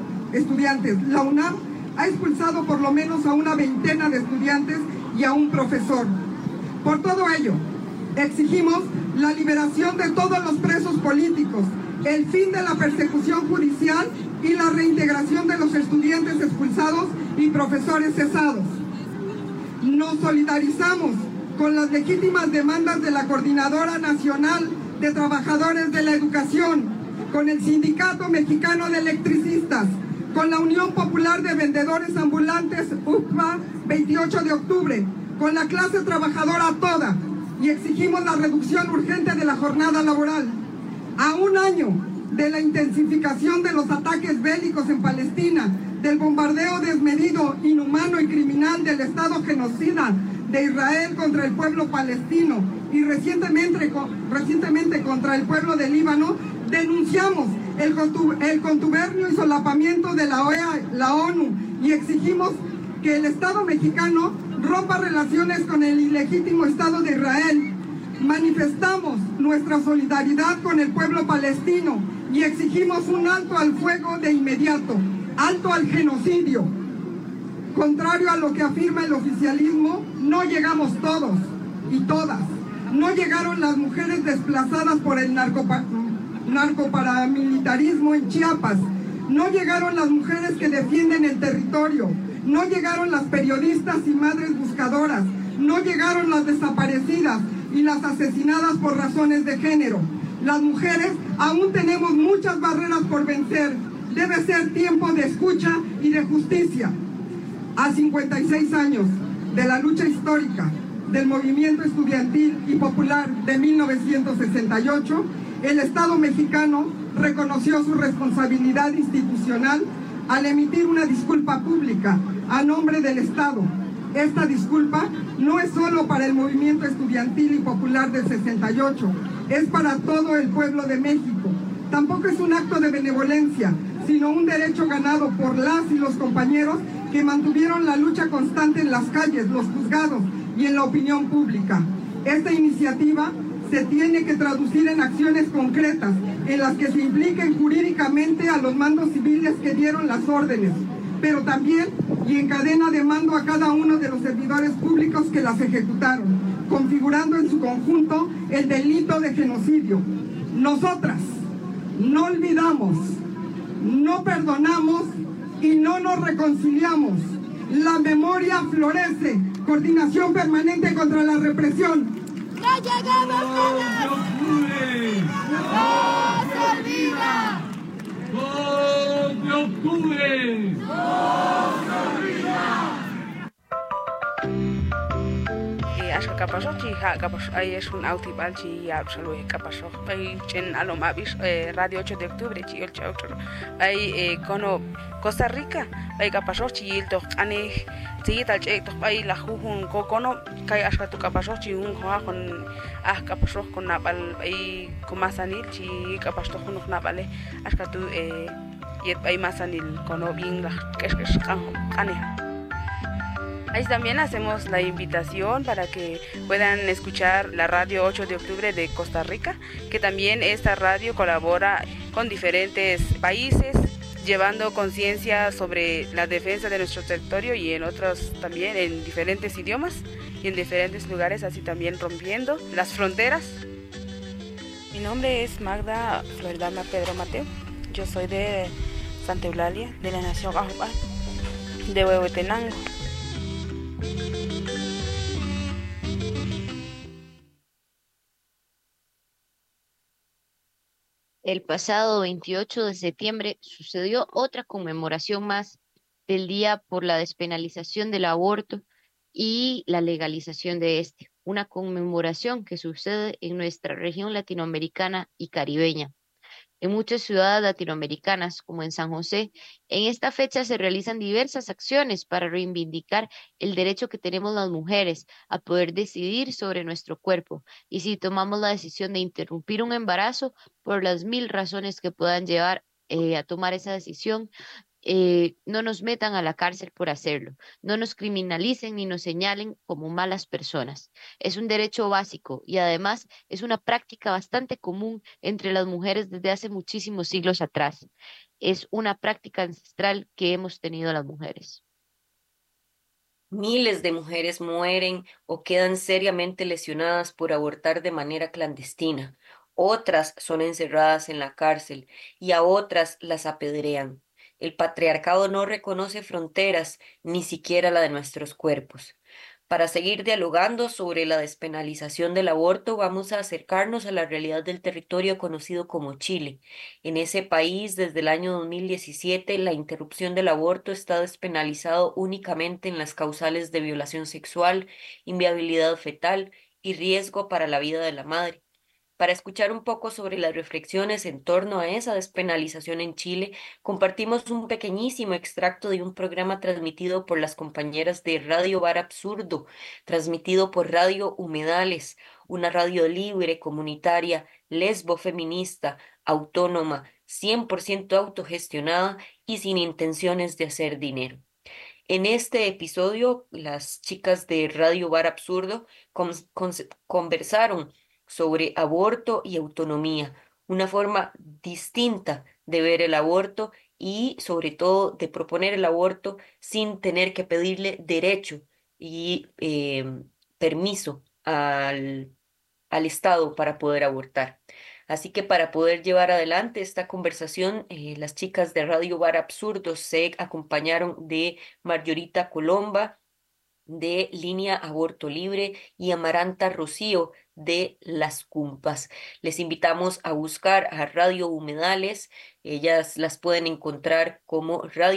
La UNAM ha expulsado por lo menos a una veintena de estudiantes y a un profesor. Por todo ello, exigimos la liberación de todos los presos políticos, el fin de la persecución judicial y la reintegración de los estudiantes expulsados y profesores cesados. Nos solidarizamos con las legítimas demandas de la Coordinadora Nacional de Trabajadores de la Educación, con el Sindicato Mexicano de Electricistas, con la Unión Popular de Vendedores Ambulantes UPA 28 de octubre, con la clase trabajadora toda, y exigimos la reducción urgente de la jornada laboral. A un año de la intensificación de los ataques bélicos en Palestina, del bombardeo desmedido, inhumano y criminal del Estado genocida de Israel contra el pueblo palestino y recientemente contra el pueblo de Líbano, denunciamos el contubernio y solapamiento de la OEA, la ONU, y exigimos que el Estado mexicano rompa relaciones con el ilegítimo Estado de Israel. Manifestamos nuestra solidaridad con el pueblo palestino y exigimos un alto al fuego de inmediato, alto al genocidio. Contrario a lo que afirma el oficialismo, no llegamos todos y todas. No llegaron las mujeres desplazadas por el narcoparamilitarismo en Chiapas. No llegaron las mujeres que defienden el territorio. No llegaron las periodistas y madres buscadoras. No llegaron las desaparecidas y las asesinadas por razones de género. Las mujeres aún tenemos muchas barreras por vencer. Debe ser tiempo de escucha y de justicia. A 56 años de la lucha histórica del movimiento estudiantil y popular de 1968, el Estado mexicano reconoció su responsabilidad institucional al emitir una disculpa pública a nombre del Estado. Esta disculpa no es solo para el movimiento estudiantil y popular del 68, es para todo el pueblo de México. Tampoco es un acto de benevolencia, sino un derecho ganado por las y los compañeros que mantuvieron la lucha constante en las calles, los juzgados y en la opinión pública. Esta iniciativa se tiene que traducir en acciones concretas en las que se impliquen jurídicamente a los mandos civiles que dieron las órdenes, pero también y en cadena de mando a cada uno de los servidores públicos que las ejecutaron, configurando en su conjunto el delito de genocidio. Nosotras no olvidamos, no perdonamos y no nos reconciliamos. La memoria florece. Coordinación permanente contra la represión. ¡Ya llegamos! ¡No se olvida! 2 de octubre. ¡No se olvida! Ashka kapasok chi ha kapasok ay es un autibal chi absolue kapasok ay chen alomabis radio 8 de octubre chi el chaucho ay kono Costa Rica ay kapasok chi el tok ane chi tal che tok ay la jujun kono kai ashka tu kapasok chi un hoa con kapasok con nabal ay komasanil chi kapasok con nabale ashka tu yet ay masanil kono bien la que ane. Ahí también hacemos la invitación para que puedan escuchar la radio 8 de octubre de Costa Rica, que también esta radio colabora con diferentes países, llevando conciencia sobre la defensa de nuestro territorio y en otros también, en diferentes idiomas y en diferentes lugares, así también rompiendo las fronteras. Mi nombre es Magda Floridalma Pedro Mateo, yo soy de Santa Eulalia, de la Nación Ajubal, de Huehuetenango. El pasado 28 de septiembre sucedió otra conmemoración más del Día por la Despenalización del Aborto y la legalización de este, una conmemoración que sucede en nuestra región latinoamericana y caribeña. En muchas ciudades latinoamericanas, como en San José, en esta fecha se realizan diversas acciones para reivindicar el derecho que tenemos las mujeres a poder decidir sobre nuestro cuerpo y si tomamos la decisión de interrumpir un embarazo por las 1000 razones que puedan llevar a tomar esa decisión, no nos metan a la cárcel por hacerlo, no nos criminalicen ni nos señalen como malas personas. Es un derecho básico y además es una práctica bastante común entre las mujeres desde hace muchísimos siglos atrás. Es una práctica ancestral que hemos tenido las mujeres. Miles de mujeres mueren o quedan seriamente lesionadas por abortar de manera clandestina. Otras son encerradas en la cárcel y a otras las apedrean. El patriarcado no reconoce fronteras, ni siquiera la de nuestros cuerpos. Para seguir dialogando sobre la despenalización del aborto, vamos a acercarnos a la realidad del territorio conocido como Chile. En ese país, desde el año 2017, la interrupción del aborto está despenalizado únicamente en las causales de violación sexual, inviabilidad fetal y riesgo para la vida de la madre. Para escuchar un poco sobre las reflexiones en torno a esa despenalización en Chile, compartimos un pequeñísimo extracto de un programa transmitido por las compañeras de Radio Bar Absurdo, transmitido por Radio Humedales, una radio libre, comunitaria, lesbo feminista, autónoma, 100% autogestionada y sin intenciones de hacer dinero. En este episodio, las chicas de Radio Bar Absurdo conversaron sobre aborto y autonomía, una forma distinta de ver el aborto y sobre todo de proponer el aborto sin tener que pedirle derecho y permiso al Estado para poder abortar. Así que para poder llevar adelante esta conversación, las chicas de Radio Bar Absurdo se acompañaron de Margarita Colomba, de Línea Aborto Libre, y Amaranta Rocío, de Las Cumpas. Les invitamos a buscar a Radio Humedales. Ellas las pueden encontrar como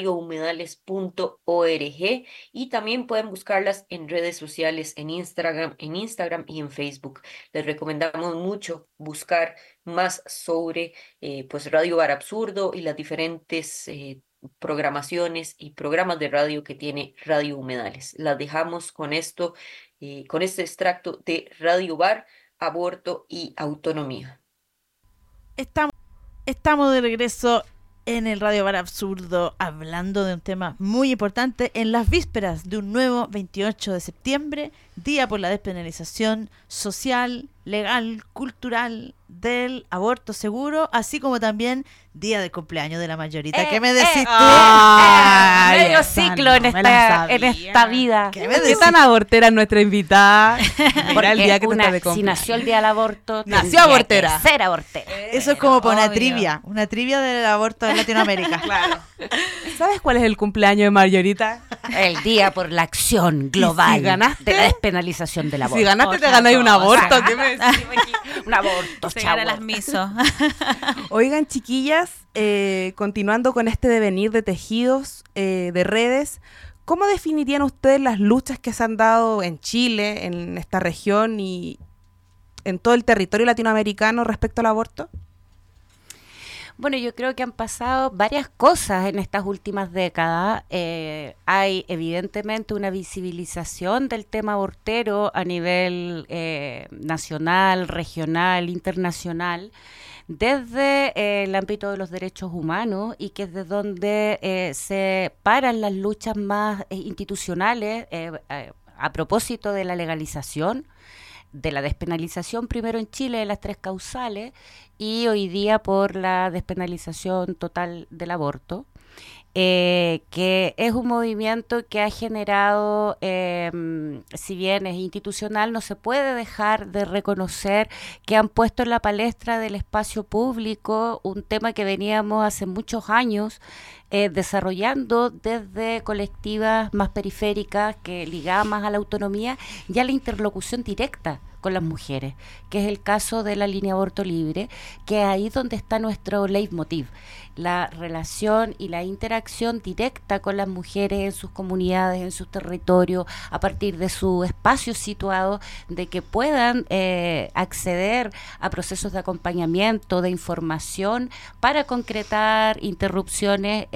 radiohumedales.org y también pueden buscarlas en redes sociales, en Instagram y en Facebook. Les recomendamos mucho buscar más sobre pues Radio Bar Absurdo y las diferentes programaciones y programas de radio que tiene Radio Humedales. Las dejamos con esto, con este extracto de Radio Bar, Aborto y Autonomía. Estamos de regreso en el Radio Bar Absurdo, hablando de un tema muy importante en las vísperas de un nuevo 28 de septiembre, Día por la Despenalización Social, Legal, Cultural del Aborto Seguro, así como también Día del Cumpleaños de la Mayorita. ¿Qué me decís tú? Medio ciclo en esta vida. ¿Qué tan abortera es nuestra invitada? Porque el día que una, de si nació el día del aborto, nació abortera. Ser abortera. Eso es como para una trivia del aborto en Latinoamérica. Claro. ¿Sabes cuál es el cumpleaños de Margarita? El Día por la Acción Global de la Despenalización del Aborto. Si ganaste, te ganáis un aborto. ¿Qué me un aborto, se gana las misos. Oigan, chiquillas, continuando con este devenir de tejidos, de redes, ¿cómo definirían ustedes las luchas que se han dado en Chile, en esta región y en todo el territorio latinoamericano respecto al aborto? Bueno, yo creo que han pasado varias cosas en estas últimas décadas. Hay evidentemente una visibilización del tema abortero a nivel nacional, regional, internacional, desde el ámbito de los derechos humanos, y que es de donde se paran las luchas más institucionales a propósito de la legalización, de la despenalización primero en Chile de las 3 causales y hoy día por la despenalización total del aborto, que es un movimiento que ha generado, si bien es institucional, no se puede dejar de reconocer que han puesto en la palestra del espacio público un tema que veníamos hace muchos años desarrollando desde colectivas más periféricas, que ligadas más a la autonomía y a la interlocución directa con las mujeres, que es el caso de la línea Aborto Libre, que es ahí donde está nuestro leitmotiv, la relación y la interacción directa con las mujeres en sus comunidades, en sus territorios, a partir de su espacio situado, de que puedan acceder a procesos de acompañamiento, de información, para concretar interrupciones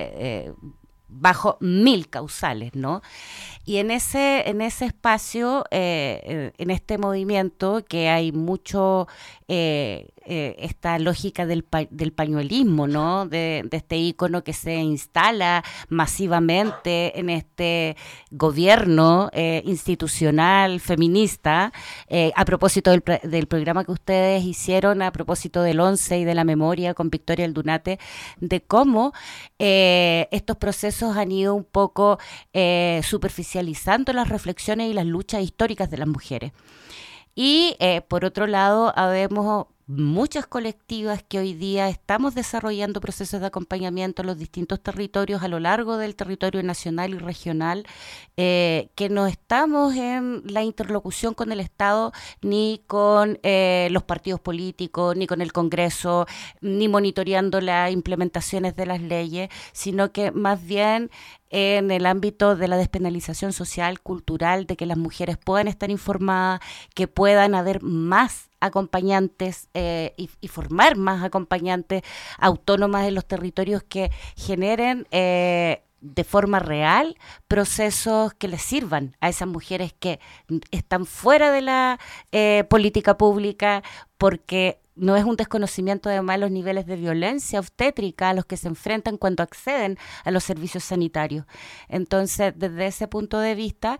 bajo 1000 causales, ¿no? Y en ese espacio, en este movimiento, que hay mucho esta lógica del pañuelismo, ¿no? De este ícono que se instala masivamente en este gobierno institucional feminista, a propósito del programa que ustedes hicieron, a propósito del 11 y de la memoria con Victoria Aldunate, de cómo estos procesos han ido un poco superficializando las reflexiones y las luchas históricas de las mujeres. Y por otro lado, habemos muchas colectivas que hoy día estamos desarrollando procesos de acompañamiento en los distintos territorios a lo largo del territorio nacional y regional, que no estamos en la interlocución con el Estado, ni con los partidos políticos, ni con el Congreso, ni monitoreando las implementaciones de las leyes, sino que más bien en el ámbito de la despenalización social, cultural, de que las mujeres puedan estar informadas, que puedan haber más acompañantes y formar más acompañantes autónomas en los territorios que generen de forma real procesos que les sirvan a esas mujeres que están fuera de la política pública, porque no es un desconocimiento de los niveles de violencia obstétrica a los que se enfrentan cuando acceden a los servicios sanitarios. Entonces, desde ese punto de vista,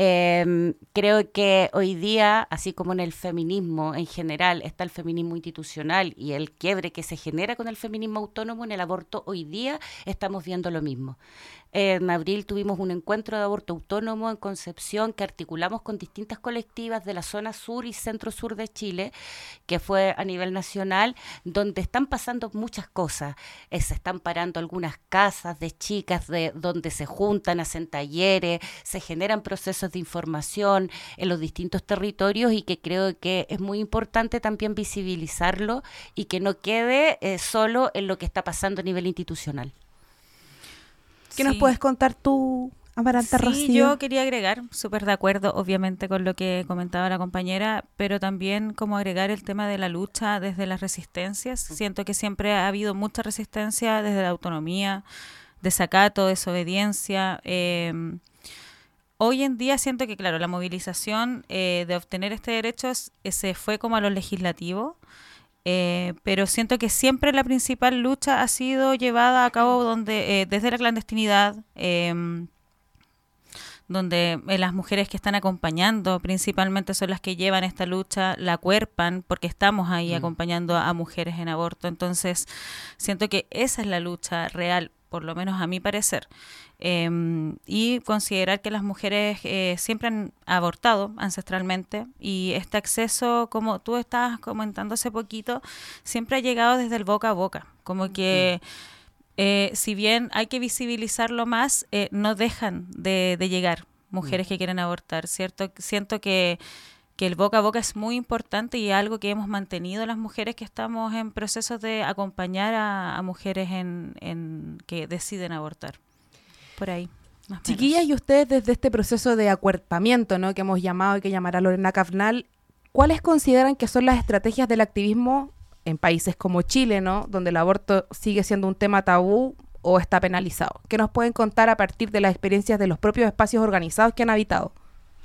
creo que hoy día, así como en el feminismo en general, está el feminismo institucional y el quiebre que se genera con el feminismo autónomo, en el aborto hoy día estamos viendo lo mismo. En abril tuvimos un encuentro de aborto autónomo en Concepción que articulamos con distintas colectivas de la zona sur y centro-sur de Chile, que fue a nivel nacional, donde están pasando muchas cosas. Se están parando algunas casas de chicas donde se juntan, hacen talleres, se generan procesos de información en los distintos territorios, y que creo que es muy importante también visibilizarlo y que no quede solo en lo que está pasando a nivel institucional. ¿Qué nos puedes contar tú, Amaranta Rocío? Sí, yo quería agregar, súper de acuerdo, obviamente, con lo que comentaba la compañera, pero también como agregar el tema de la lucha desde las resistencias. Siento que siempre ha habido mucha resistencia desde la autonomía, desacato, desobediencia. Hoy en día siento que, claro, la movilización de obtener este derecho se fue como a lo legislativo, pero siento que siempre la principal lucha ha sido llevada a cabo desde la clandestinidad, donde las mujeres que están acompañando principalmente son las que llevan esta lucha, la cuerpan, porque estamos ahí acompañando a mujeres en aborto. Entonces siento que esa es la lucha real, por lo menos a mi parecer, y considerar que las mujeres siempre han abortado ancestralmente, y este acceso, como tú estabas comentando hace poquito, siempre ha llegado desde el boca a boca, como que si bien hay que visibilizarlo más, no dejan de llegar mujeres que quieren abortar, ¿cierto? Siento que el boca a boca es muy importante y algo que hemos mantenido las mujeres que estamos en procesos de acompañar a mujeres que deciden abortar. Por ahí. Chiquillas, y ustedes desde este proceso de acuerpamiento, ¿no?, que hemos llamado y que llamará Lorena Cafnal, ¿cuáles consideran que son las estrategias del activismo en países como Chile, ¿no?, donde el aborto sigue siendo un tema tabú o está penalizado? ¿Qué nos pueden contar a partir de las experiencias de los propios espacios organizados que han habitado?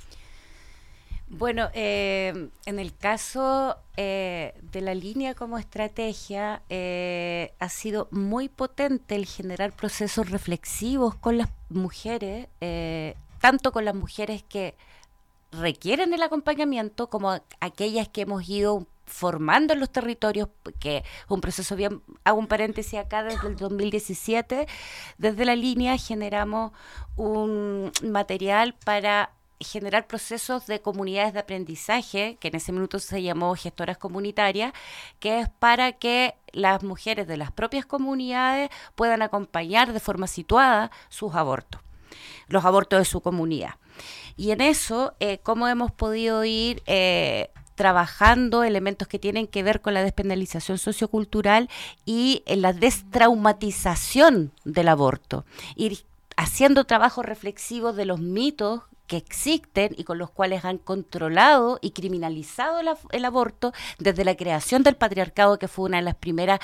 Bueno, en el caso de la línea como estrategia, ha sido muy potente el generar procesos reflexivos con las mujeres, tanto con las mujeres que requieren el acompañamiento como aquellas que hemos ido formando en los territorios, que es un proceso bien, hago un paréntesis acá, desde el 2017, desde la línea generamos un material para generar procesos de comunidades de aprendizaje, que en ese minuto se llamó gestoras comunitarias, que es para que las mujeres de las propias comunidades puedan acompañar de forma situada sus abortos, los abortos de su comunidad. Y en eso, cómo hemos podido ir trabajando elementos que tienen que ver con la despenalización sociocultural y la destraumatización del aborto, ir haciendo trabajos reflexivos de los mitos que existen y con los cuales han controlado y criminalizado el aborto desde la creación del patriarcado, que fue una de las primeras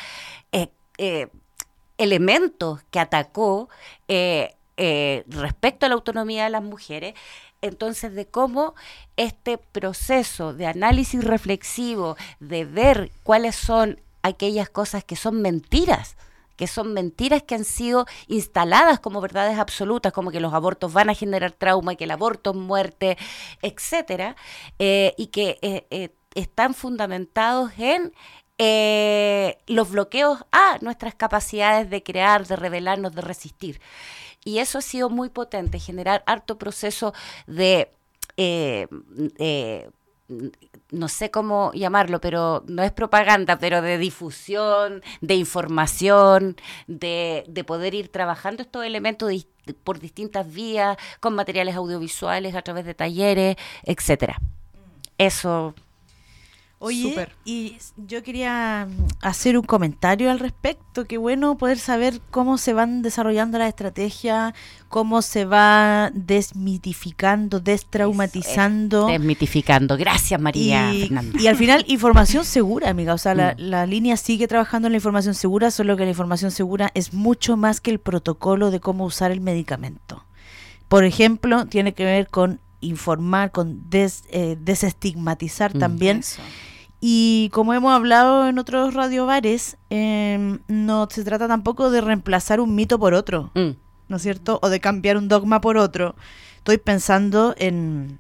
elementos que atacó respecto a la autonomía de las mujeres. Entonces, de cómo este proceso de análisis reflexivo, de ver cuáles son aquellas cosas que son mentiras que han sido instaladas como verdades absolutas, como que los abortos van a generar trauma, que el aborto es muerte, etcétera, y que están fundamentados en los bloqueos a nuestras capacidades de crear, de rebelarnos, de resistir. Y eso ha sido muy potente, generar harto proceso de no sé cómo llamarlo, pero no es propaganda, pero de difusión, de información, de poder ir trabajando estos elementos por distintas vías, con materiales audiovisuales, a través de talleres, etcétera. Eso. Oye, Súper. y yo quería hacer un comentario al respecto. Qué bueno poder saber cómo se van desarrollando las estrategias, cómo se va desmitificando, destraumatizando. Desmitificando. Gracias, María Fernanda. Y al final, información segura, amiga. O sea, la línea sigue trabajando en la información segura, solo que la información segura es mucho más que el protocolo de cómo usar el medicamento. Por ejemplo, tiene que ver con informar, con desestigmatizar también. Eso. Y como hemos hablado en otros radiobares, no se trata tampoco de reemplazar un mito por otro, ¿no es cierto? O de cambiar un dogma por otro. Estoy pensando en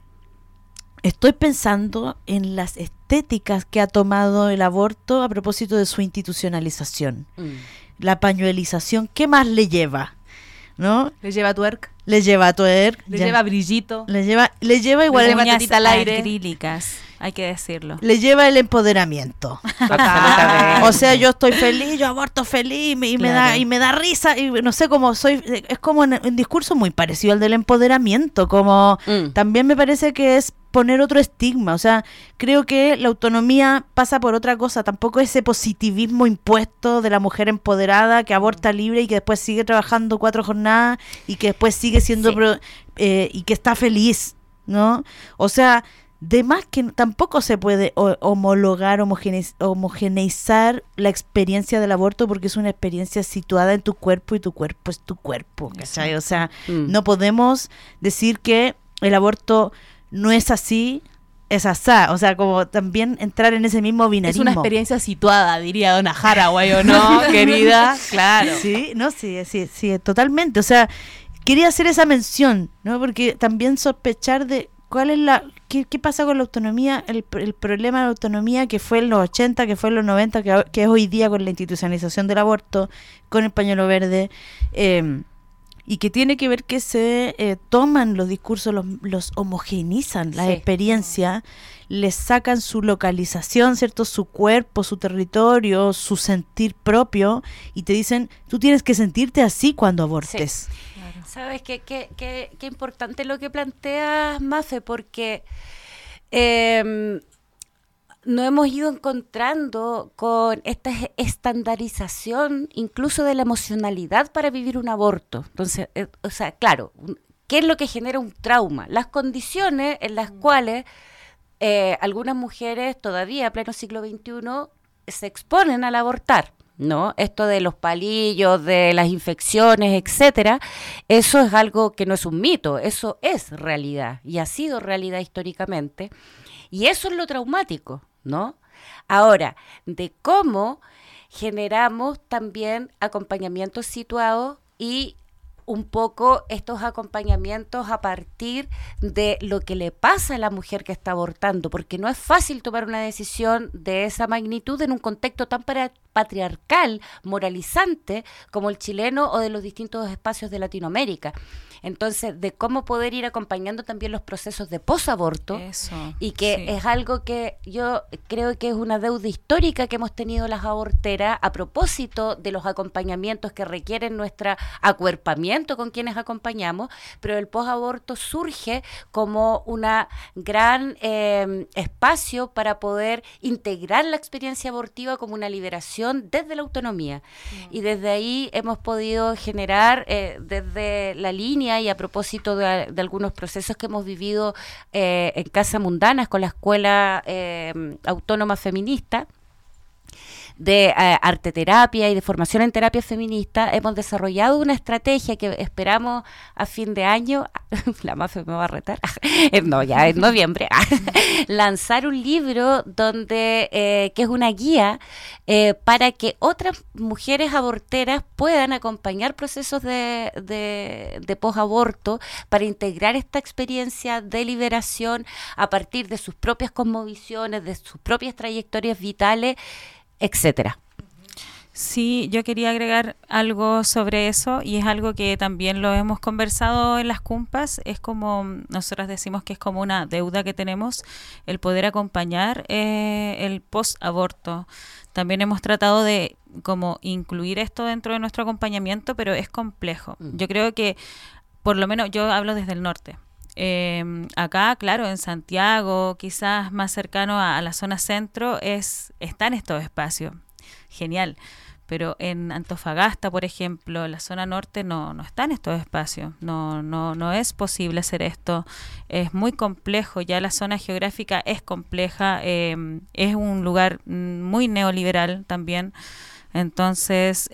las estéticas que ha tomado el aborto a propósito de su institucionalización. La pañuelización, ¿qué más le lleva? ¿No? Le lleva twerk. Le lleva twerk. Le lleva brillito. Le lleva igual le lleva tetita al aire. Acrílicas, hay que decirlo. Le lleva el empoderamiento. O sea, yo estoy feliz, yo aborto feliz y me da risa y no sé cómo soy, es como un discurso muy parecido al del empoderamiento, como también me parece que es poner otro estigma. O sea, creo que la autonomía pasa por otra cosa, tampoco ese positivismo impuesto de la mujer empoderada que aborta libre y que después sigue trabajando 4 jornadas y que después sigue siendo y que está feliz, ¿no? O sea, de más que tampoco se puede homologar, homogeneizar la experiencia del aborto, porque es una experiencia situada en tu cuerpo y tu cuerpo es tu cuerpo, ¿cachai? O sea, no podemos decir que el aborto no es así, es asá, o sea, como también entrar en ese mismo binarismo. Es una experiencia situada, diría Donna Haraway, ¿o no, querida? Claro. Sí, no, sí, totalmente. O sea, quería hacer esa mención, ¿no? Porque también sospechar de cuál es qué pasa con la autonomía, el problema de la autonomía que fue en los 80, que fue en los 90, que es hoy día con la institucionalización del aborto, con el pañuelo verde, y que tiene que ver que se toman los discursos, los homogeneizan, las experiencias, les sacan su localización, ¿cierto? Su cuerpo, su territorio, su sentir propio, y te dicen, tú tienes que sentirte así cuando abortes. Sí. Sabes qué importante lo que planteas, Mafe, porque nos hemos ido encontrando con esta estandarización incluso de la emocionalidad para vivir un aborto. Entonces, o sea, claro, ¿qué es lo que genera un trauma? Las condiciones en las cuales algunas mujeres todavía, a pleno siglo XXI, se exponen al abortar, ¿no? Esto de los palillos, de las infecciones, etcétera, eso es algo que no es un mito, eso es realidad y ha sido realidad históricamente, y eso es lo traumático, ¿no? Ahora, de cómo generamos también acompañamientos situados y un poco estos acompañamientos a partir de lo que le pasa a la mujer que está abortando, porque no es fácil tomar una decisión de esa magnitud en un contexto tan patriarcal, moralizante como el chileno o de los distintos espacios de Latinoamérica. Entonces, de cómo poder ir acompañando también los procesos de posaborto, y que es algo que yo creo que es una deuda histórica que hemos tenido las aborteras a propósito de los acompañamientos que requieren nuestro acuerpamiento con quienes acompañamos, pero el posaborto surge como una gran espacio para poder integrar la experiencia abortiva como una liberación desde la autonomía. Y desde ahí hemos podido generar desde la línea y a propósito de algunos procesos que hemos vivido en Casa Mundanas con la Escuela Autónoma Feminista de arteterapia y de formación en terapia feminista, hemos desarrollado una estrategia que esperamos a fin de año, la Mafe me va a retar, no, ya en noviembre, lanzar un libro donde que es una guía para que otras mujeres aborteras puedan acompañar procesos de posaborto para integrar esta experiencia de liberación a partir de sus propias cosmovisiones, de sus propias trayectorias vitales, etcétera. Sí, yo quería agregar algo sobre eso, y es algo que también lo hemos conversado en las cumpas. Es como, nosotras decimos que es como una deuda que tenemos, el poder acompañar el post-aborto. También hemos tratado de como incluir esto dentro de nuestro acompañamiento, pero es complejo. Yo creo que, por lo menos yo hablo desde el norte. Acá, claro, en Santiago, quizás más cercano a la zona centro, están estos espacios, genial, pero en Antofagasta, por ejemplo, la zona norte no están estos espacios, no es posible hacer esto, es muy complejo, ya la zona geográfica es compleja, es un lugar muy neoliberal también, entonces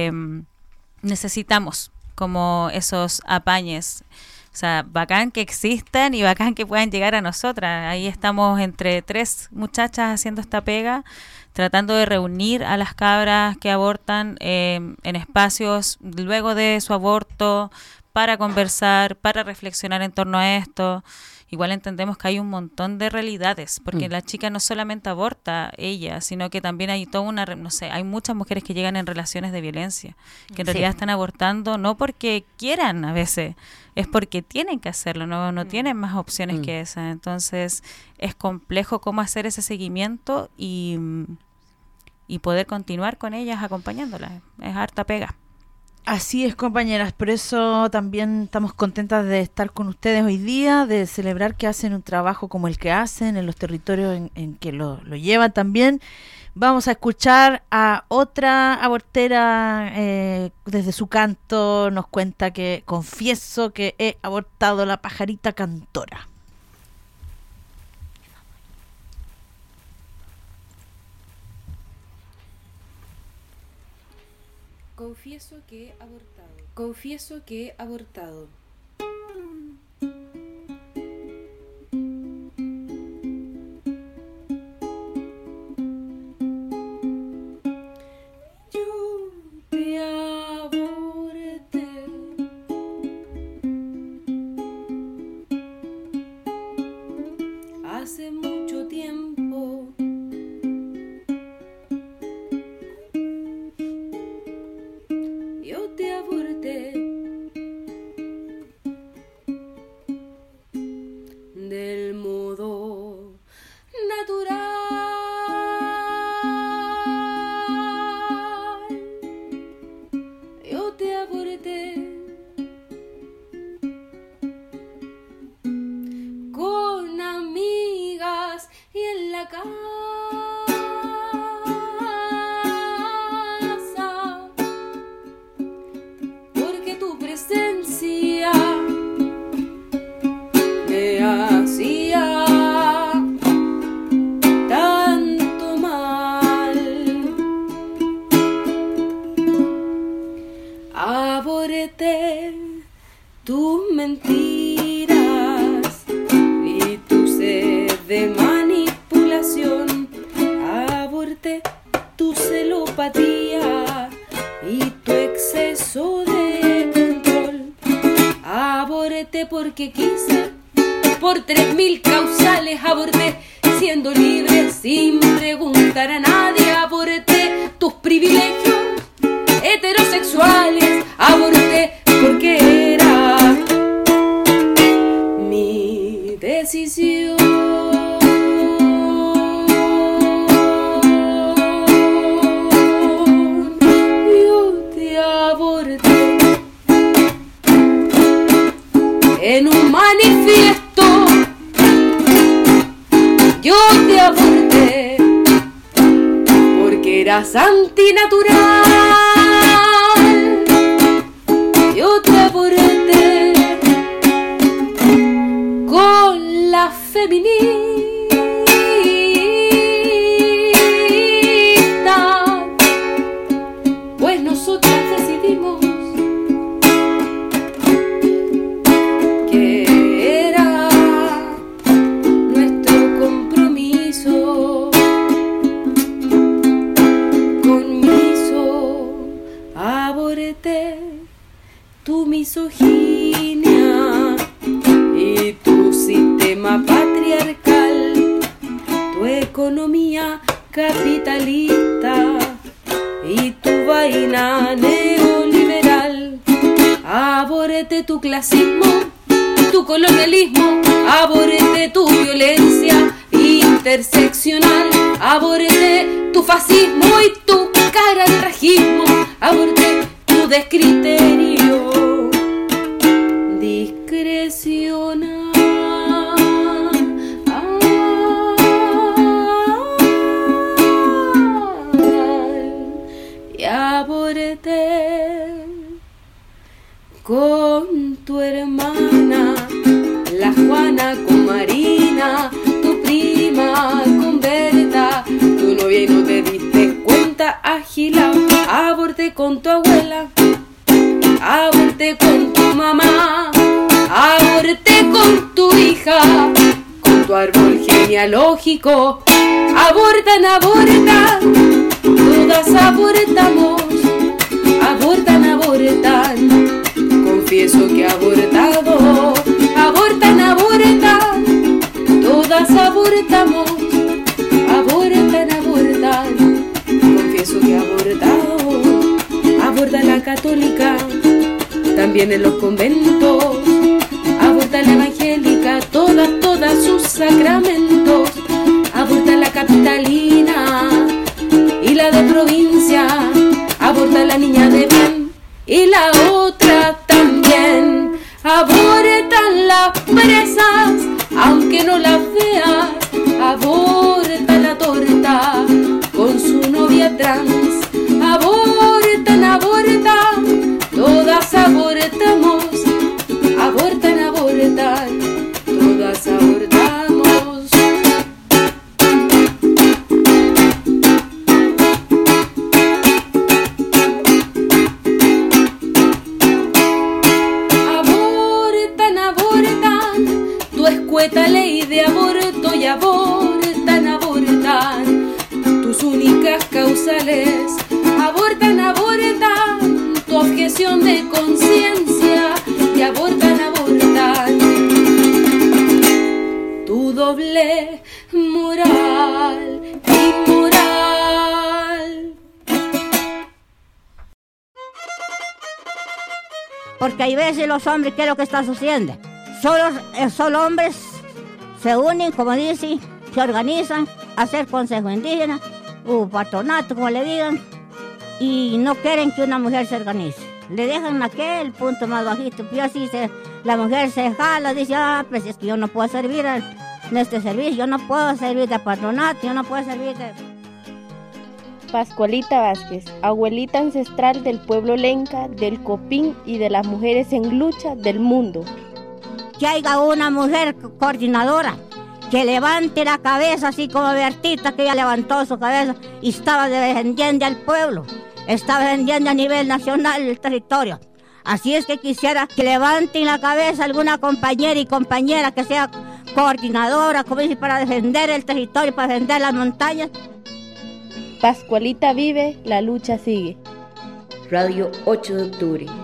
necesitamos como esos apañes. O sea, bacán que existan y bacán que puedan llegar a nosotras. Ahí estamos entre 3 muchachas haciendo esta pega, tratando de reunir a las cabras que abortan en espacios luego de su aborto para conversar, para reflexionar en torno a esto. Igual entendemos que hay un montón de realidades, porque la chica no solamente aborta ella, sino que también hay toda una, no sé, hay muchas mujeres que llegan en relaciones de violencia, que en realidad están abortando no porque quieran a veces, es porque tienen que hacerlo, no tienen más opciones que esa. Entonces es complejo cómo hacer ese seguimiento y poder continuar con ellas acompañándolas. Es harta pega. Así es, compañeras, por eso también estamos contentas de estar con ustedes hoy día, de celebrar que hacen un trabajo como el que hacen en los territorios en que lo llevan también. Vamos a escuchar a otra abortera, desde su canto nos cuenta que confieso que he abortado la pajarita cantora. Confieso que he abortado. Confieso que he abortado. casa, porque tu presencia me hacía tanto mal. Aborté tus mentiras y tu sed de manipulación. Aborté tu celopatía y tu exceso de control. Aborté porque quise, por 3000 causales. Aborté siendo libre sin preguntar a nadie. Aborté tus privilegios heterosexuales. Aborté porque era mi decisión. Yo te aborté en un manifiesto. Yo te aborté porque eras antinatural. Yo te aborté con la feminista, pues nosotras decidimos que era nuestro compromiso. Conmiso aborté tu misoginia y tu sistema patriarcal, tu economía capitalista y tu vaina neoliberal. Aborté tu clasismo, tu colonialismo. Aborté tu violencia interseccional. Aborté tu fascismo y tu cararrajismo. Aborté tu descriterio discrecional. Y aborté con tu hermana, la Juana con Marina, tu prima con Berta, tu novia y no te diste cuenta, agilao. Aborté con tu abuela, aborté con tu mamá, aborté con tu hija, con tu árbol genealógico. Abortan, abortan, todas abortamos. Abortan, abortan, confieso que he abortado. Abortan, abortan, todas abortamos. Abortan, abortan, confieso que he abortado. Aborta la católica, también en los conventos. Aborta la evangélica, todas sus sacramentos. Aborta la capitalina y la de provincia. Aborta la niña de bien y la otra también. Abortan las presas, aunque no las veas. Aborta la torta con su novia trans. Abortan, abortan, todas abortamos. Abortan, abortan, todas abortamos. Abortan, abortan, tu escueta ley de aborto. Y abortan, abortan, tus únicas causales. Abortan, abortan, tu objeción de conciencia. Y abortan, abortan, tu doble moral y moral. Porque hay veces los hombres, ¿qué es lo que está sucediendo? Solo hombres se unen, como dicen, se organizan a hacer consejo indígena, o patronato, como le digan, y no quieren que una mujer se organice. Le dejan aquel punto más bajito, y así la mujer se jala, dice, pues es que yo no puedo servir en este servicio. Yo no puedo servir de patronato, yo no puedo servir de... Pascualita Vázquez, abuelita ancestral del pueblo lenca, del Copín y de las mujeres en lucha del mundo. Que haya una mujer coordinadora que levante la cabeza, así como Bertita, que ella levantó su cabeza y estaba defendiendo al pueblo, estaba defendiendo a nivel nacional el territorio. Así es que quisiera que levanten la cabeza alguna compañera y compañera que sea coordinadora, como dice, para defender el territorio, para defender las montañas. Pascualita vive, la lucha sigue. Radio 8 de octubre.